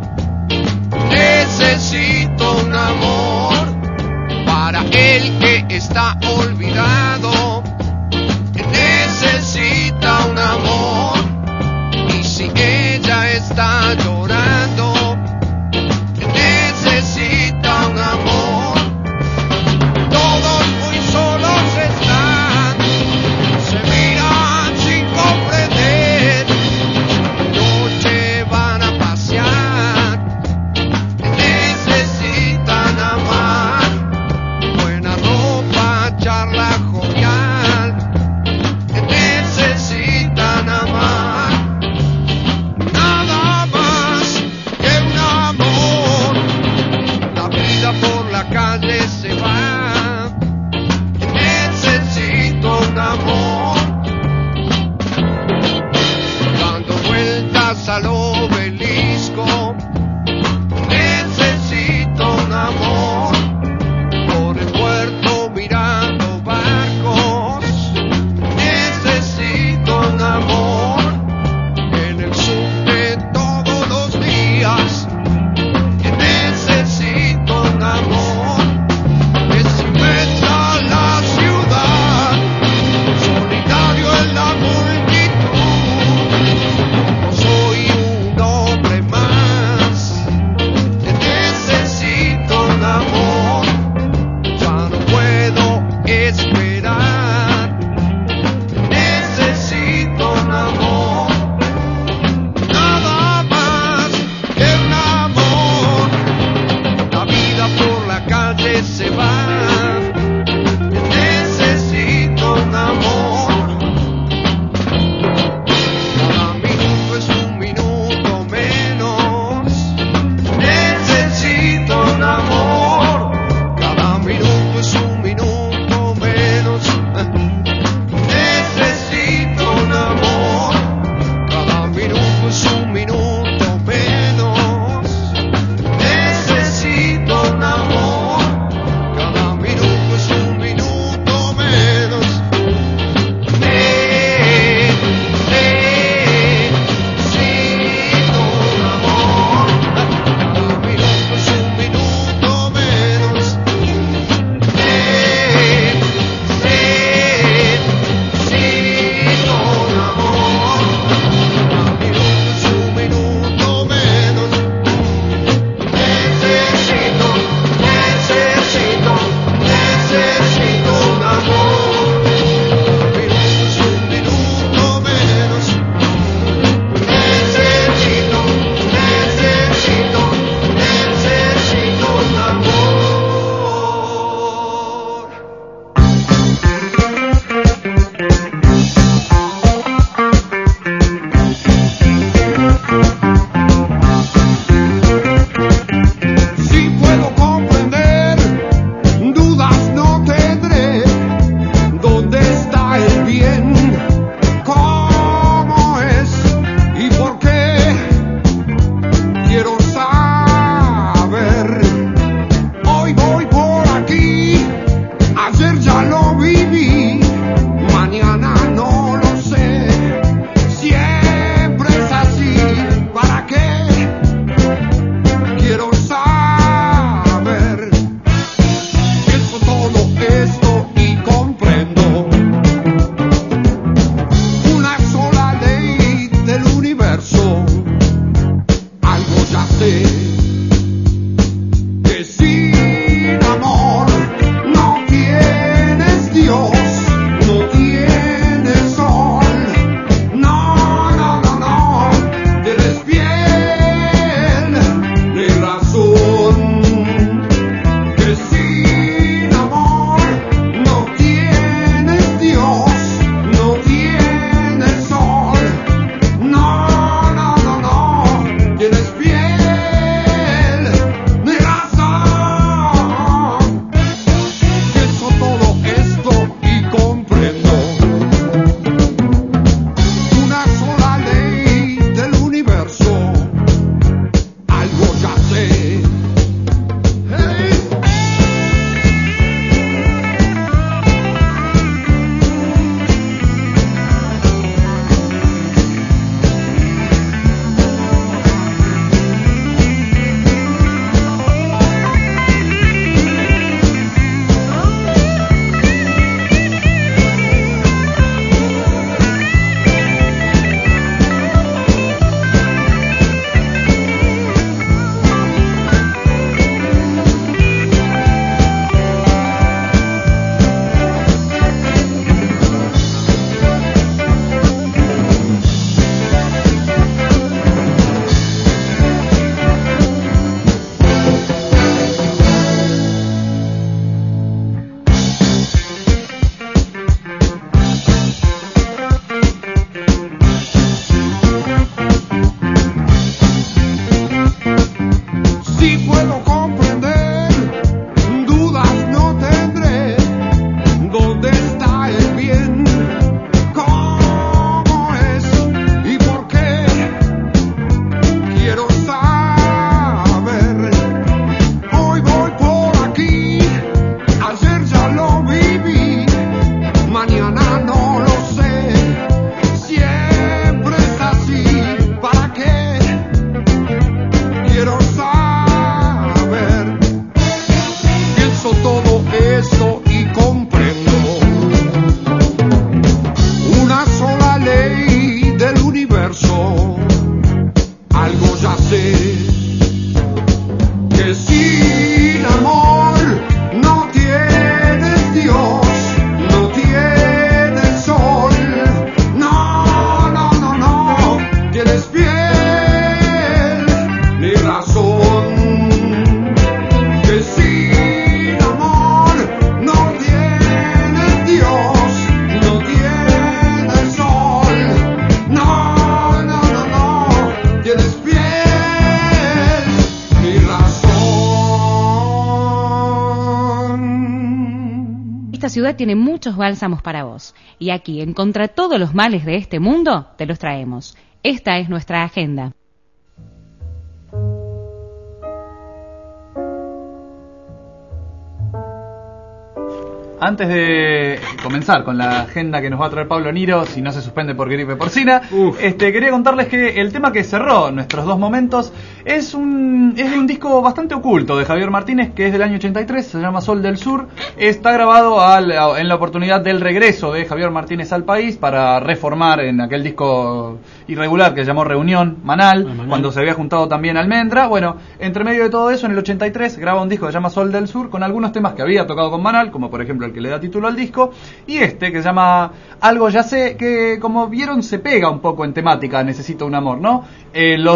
necesito un amor. Para el que está olvidado, que necesita un amor. Y si ella está llorando, que necesita un amor. Todos muy solos están, se miran sin comprender. Noche van a pasear, necesitan amar. Buena ropa, charla jovial, necesitan amar. Nada más. sé que sin amor no tienes Dios, no tienes sol, no, no, no, no, tienes piel ni razón, que sin amor no tienes Dios, no tienes sol, no, no, no, no, tienes piel ni razón. Esta ciudad tiene muchos bálsamos para vos, y aquí, en Contra todos los males de este mundo, te los traemos. Esta es nuestra agenda. Antes de comenzar con la agenda que nos va a traer Pablo Niro, si no se suspende por gripe porcina, quería contarles que el tema que cerró nuestros dos momentos es de un disco bastante oculto de Javier Martínez, que es del año 83, se llama Sol del Sur. Está grabado en la oportunidad del regreso de Javier Martínez al país para reformar en aquel disco irregular que se llamó Reunión Manal, cuando se había juntado también Almendra. Bueno, entre medio de todo eso, en el 83 graba un disco que se llama Sol del Sur, con algunos temas que había tocado con Manal, como por ejemplo el que le da título al disco, y que se llama Algo Ya Sé, que como vieron se pega un poco en temática, Necesito un amor, ¿no? En el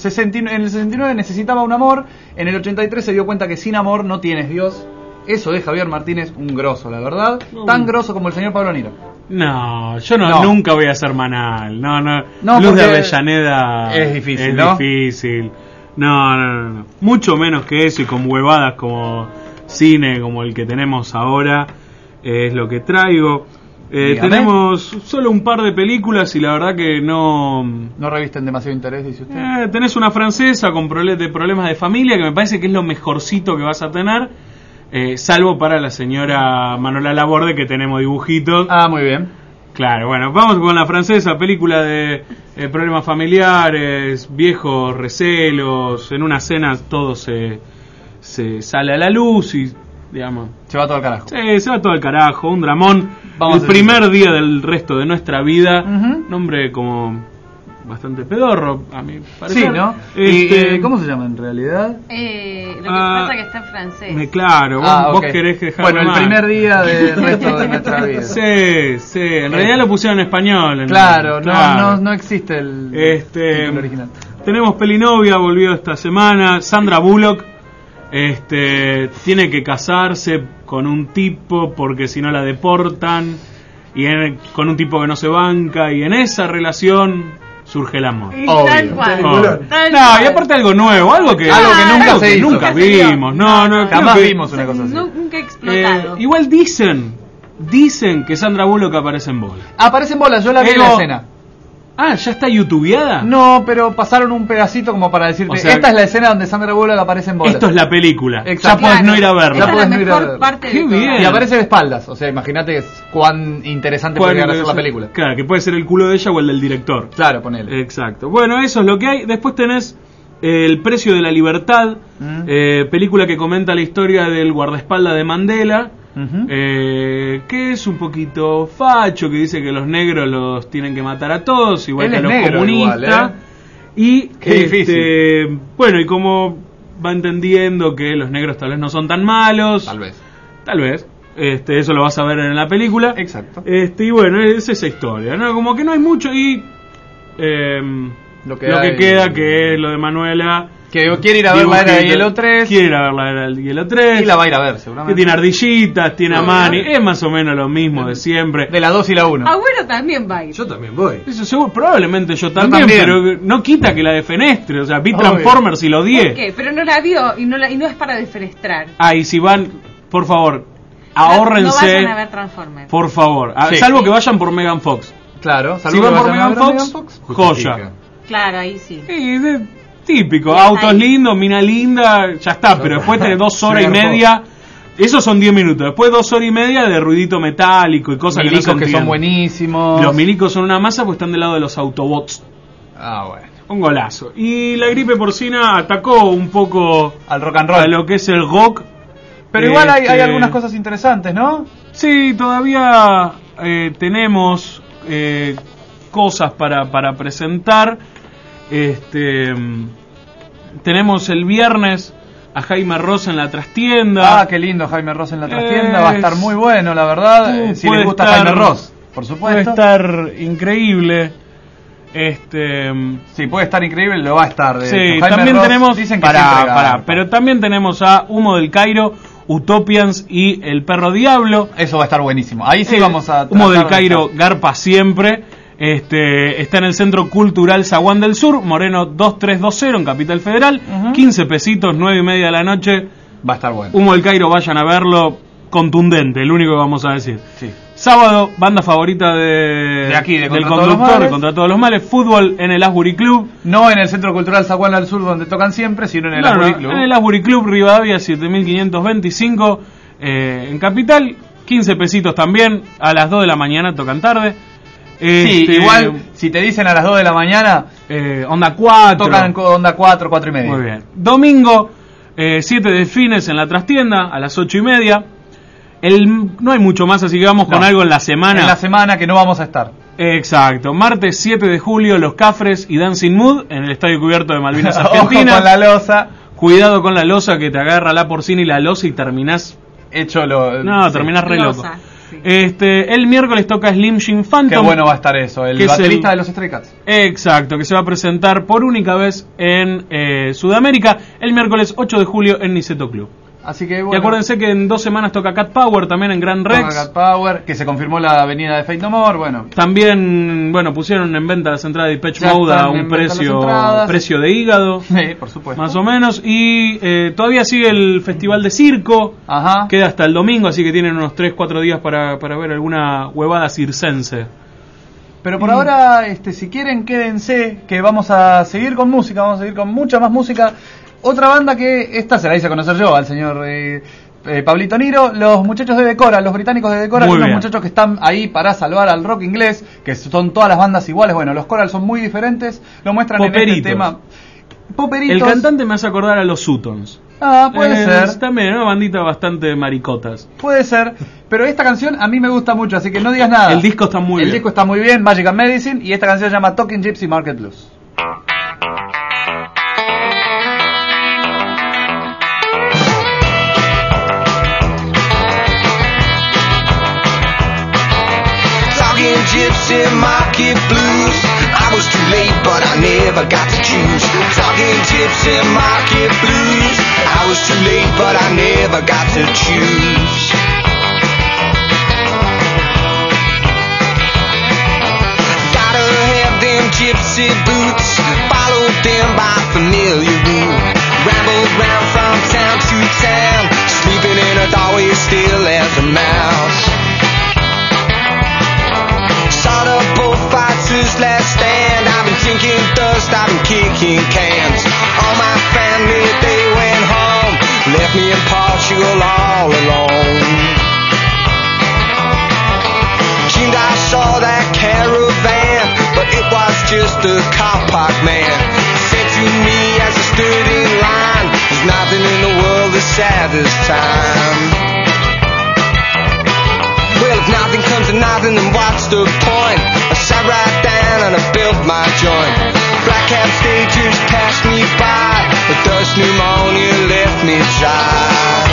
69 necesitaba un amor, en el 83 se dio cuenta que sin amor no tienes Dios. Eso de Javier Martínez, un grosso, la verdad, tan grosso como el señor Pablo Niro. No, yo nunca voy a ser Manal, no Luz de Avellaneda es difícil, difícil. No, mucho menos que eso, y con huevadas como cine como el que tenemos ahora, es lo que traigo. Tenemos solo un par de películas y la verdad que no revisten demasiado interés, dice usted. Tenés una francesa con problemas de familia, que me parece que es lo mejorcito que vas a tener, salvo para la señora Manuela Laborde, que tenemos dibujitos. Ah, muy bien. Claro, bueno, vamos con la francesa, película de problemas familiares, viejos recelos, en una cena todo se sale a la luz y, digamos, se va todo al carajo. Sí, se va todo al carajo, un dramón. El primer día del resto de nuestra vida. Nombre como bastante pedorro, a mi parecer. Sí, ¿no? ¿Cómo se llama en realidad? Lo que pasa que está en francés. Claro, vos querés dejar. Bueno, el primer día del resto de nuestra vida. Sí, en realidad lo pusieron en español. Claro, no existe el título original. Tenemos Pelinovia, volvió esta semana. Sandra Bullock tiene que casarse con un tipo porque si no la deportan, y con un tipo que no se banca, y en esa relación surge el amor. Tal cual. Y aparte algo nuevo, algo que nunca vimos. Jamás vimos una cosa así. Nunca explotado. Igual dicen que Sandra Bullock aparece en bola. Aparece en bola, yo la vi en la escena. Ah, ¿ya está youtubeada? No, pero pasaron un pedacito como para decirte, esta es la escena donde Sandra Bullock aparece en bola. Esto es la película. Exacto. Ya podés no ir a verla. Esta es la mejor parte. Qué bien. Y aparece de espaldas, o sea, imagínate cuán interesante podría ser la película. Claro, que puede ser el culo de ella o el del director. Claro, ponele. Exacto. Bueno, eso es lo que hay. Después tenés El precio de la libertad, película que comenta la historia del guardaespaldas de Mandela. Que es un poquito facho, que dice que los negros los tienen que matar a todos, igual que a los comunistas. Y bueno, y como va entendiendo que los negros tal vez no son tan malos, tal vez eso lo vas a ver en la película. Exacto. Y bueno, es esa historia, ¿no? Como que no hay mucho, y lo que queda, que es lo de Manuela, que quiere ir a ver la Era de Hielo 3. Quiere ir a ver la Era del Hielo 3. Y la va a ir a ver, seguramente. Que tiene ardillitas, tiene a Manny. Es más o menos lo mismo de siempre. De la 2 y la 1. Agüero también va a ir. Yo también voy. Eso seguro, probablemente yo también, pero no quita que la defenestre. O sea, vi Transformers y lo odié. ¿Por qué? Pero no la vio y no es para defenestrar. Y si van, por favor, ahórrense. No vayan a ver Transformers. Por favor. Salvo que vayan por Megan Fox. Claro, si van por Megan Fox, joya. Claro, ahí sí. Típico, autos lindos, mina linda, ya está, pero después tenés 2 horas y media, esos son 10 minutos, después 2 horas y media de ruidito metálico y cosas milicos que no se que son buenísimos. Los milicos son una masa, pues están del lado de los Autobots. Bueno. Un golazo. Y la gripe porcina atacó un poco al rock and roll, a lo que es el rock. Pero igual hay algunas cosas interesantes, ¿no? Sí, todavía tenemos cosas para presentar. tenemos el viernes a Jaime Ross en la trastienda. Ah, qué lindo Jaime Ross en la trastienda. Va a estar muy bueno, la verdad. Si les gusta Jaime Ross, por supuesto. Puede estar increíble. Sí, puede estar increíble, lo va a estar. Sí, Jaime también Ross, tenemos. dicen que pero también tenemos a Humo del Cairo, Utopians y El Perro Diablo. Eso va a estar buenísimo. Ahí sí vamos a. Humo del Cairo, garpa siempre. Está en el Centro Cultural Zaguán del Sur, Moreno 2320 en Capital Federal. 15 pesitos, 9:30 de la noche. Va a estar bueno. Humo del Cairo, vayan a verlo. Contundente, el único que vamos a decir. Sí. Sábado, banda favorita del conductor de Contra Todos los Males. Fútbol en el Asbury Club. No en el Centro Cultural Zaguán del Sur donde tocan siempre, sino en el Asbury Club. En el Asbury Club, Rivadavia 7525 en Capital. 15 pesitos también. A las 2 de la mañana tocan tarde. Sí, igual si te dicen a las 2 de la mañana, onda 4. Tocan onda 4, 4:30. Muy bien. Domingo, 7 delfines en la trastienda a las 8:30. No hay mucho más, así que vamos con algo en la semana. En la semana que no vamos a estar. Exacto. Martes 7 de julio, Los Cafres y Dancing Mood en el Estadio Cubierto de Malvinas, Argentina. Ojo con la losa. Cuidado con la losa, que te agarra la porcina y la losa y terminás... terminás re loco. Sí. El miércoles toca Slim Jim Phantom. Qué bueno va a estar eso, el baterista de los Stray Cats. Exacto, que se va a presentar por única vez en Sudamérica el miércoles 8 de julio en Niceto Club. Así que bueno. Y acuérdense que en 2 semanas toca Cat Power también en Gran Rex. Cat Power, que se confirmó la avenida de Fate No More, bueno. También, pusieron en venta las entradas de Depeche Mode a un precio de hígado. Sí, por supuesto. Más o menos. Y todavía sigue el Festival de Circo. Ajá. Queda hasta el domingo, así que tienen unos 3-4 días para ver alguna huevada circense. Pero por ahora, si quieren, quédense, que vamos a seguir con música, vamos a seguir con mucha más música. Otra banda que esta se la hice conocer yo al señor Pablito Niro, los muchachos de Decora, los británicos de Decora, son unos muchachos que están ahí para salvar al rock inglés, que son todas las bandas iguales. Bueno, los Coral son muy diferentes, lo muestran en este tema. Poperitos. El cantante me hace acordar a los Sutons. Ah, puede ser. También una bandita bastante maricotas. Puede ser, pero esta canción a mí me gusta mucho, así que no digas nada. El disco está muy bien. El disco está muy bien, Magic and Medicine, y esta canción se llama Talking Gypsy Market Blues. Gypsy Market Blues. I was too late, but I never got to choose. Talking Gypsy Market Blues. I was too late, but I never got to choose. Gotta have them gypsy boots, followed them by familiar route. Rambled round from town to town, sleeping in a doorway still as a mouse. Bullfighters last stand. I've been drinking dust, I've been kicking cans. All my family, they went home, left me in Portugal all alone. Dreamed I saw that caravan, but it was just a car park man. Said to me as I stood in line, there's nothing in the world as sad as time. Well, if nothing comes to nothing, then what's the point? I sat right down and I built my joint. Black cap stages passed me by, but dust pneumonia left me dry.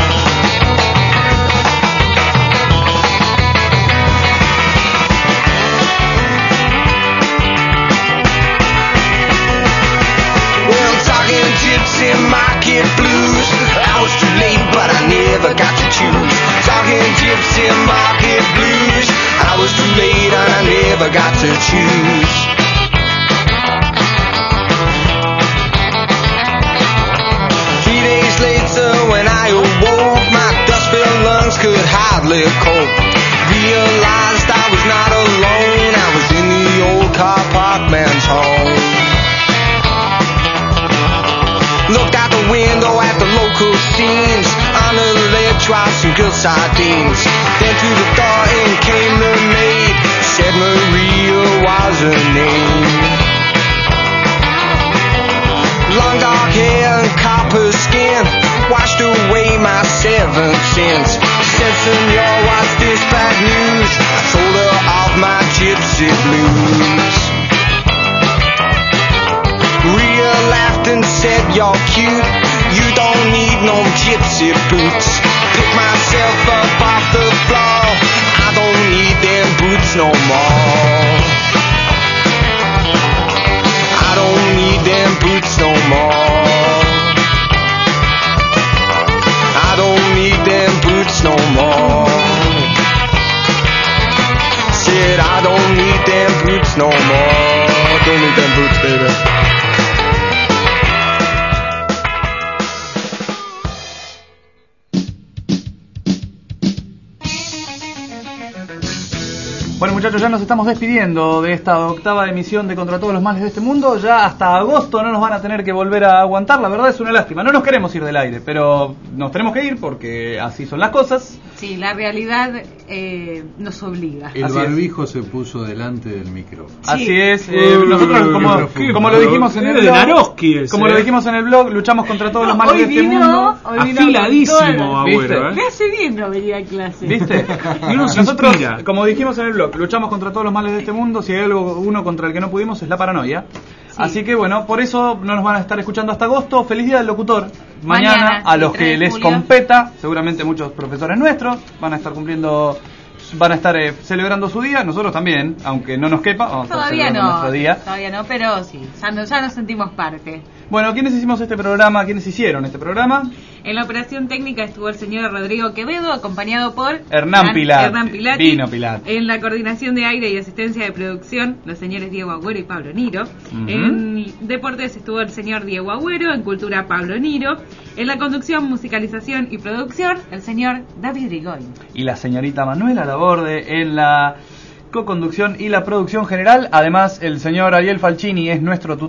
Well, I'm talking gypsy market blues. I was too late, but I never got to choose. Talking gypsy market blues. I was too late and I never got to choose. 3 days later when I awoke, my dust-filled lungs could hardly cope. Realized I was not alone, I was in the old car park man's home. Looked out the window at the local scenes. On the ledge was some grilled sardines. Then through the door in came the maid. Said Maria was her name. Long dark hair and copper skin washed away my 7 sins. Said, Senor, what's this bad news? I told her of my gypsy blues. Maria laughed and said, you're cute. You don't need no gypsy boots. Pick myself up off the floor. I don't need them boots no more. I don't need them boots no more. I don't need them boots no more. Said I don't need them boots no more. Don't need them boots, baby. Bueno, muchachos, ya nos estamos despidiendo de esta octava emisión de Contra Todos los Males de este Mundo. Ya hasta agosto no nos van a tener que volver a aguantar. La verdad es una lástima. No nos queremos ir del aire, pero nos tenemos que ir porque así son las cosas. Sí, la realidad nos obliga. El barbijo se puso delante del micrófono. Así es. Nosotros, como lo dijimos en el blog, lo dijimos en el blog, luchamos contra todos los males de este mundo. Afiladísimo, Agüero. Me hace bien no venir a clase. ¿Viste? Y uno se nosotros, inspira. como dijimos en el blog, luchamos contra todos los males de este mundo. Si hay uno contra el que no pudimos es la paranoia. Sí. Así que bueno, por eso no nos van a estar escuchando hasta agosto. Feliz día del locutor. Mañana a los que les competa, seguramente muchos profesores nuestros van a estar cumpliendo, van a estar celebrando su día. Nosotros también, aunque no nos quepa, vamos a estar celebrando nuestro día. Todavía no, pero sí, ya nos sentimos parte. Bueno, ¿quiénes hicimos este programa? ¿Quiénes hicieron este programa? En la operación técnica estuvo el señor Rodrigo Quevedo, acompañado por Hernán Pilati. Vino Pilati. En la coordinación de aire y asistencia de producción, los señores Diego Agüero y Pablo Niro. En deportes estuvo el señor Diego Agüero, en cultura Pablo Niro. En la conducción, musicalización y producción, el señor David Rigoy. Y la señorita Manuela Laborde en la co-conducción y la producción general. Además, el señor Ariel Falcini es nuestro tutor.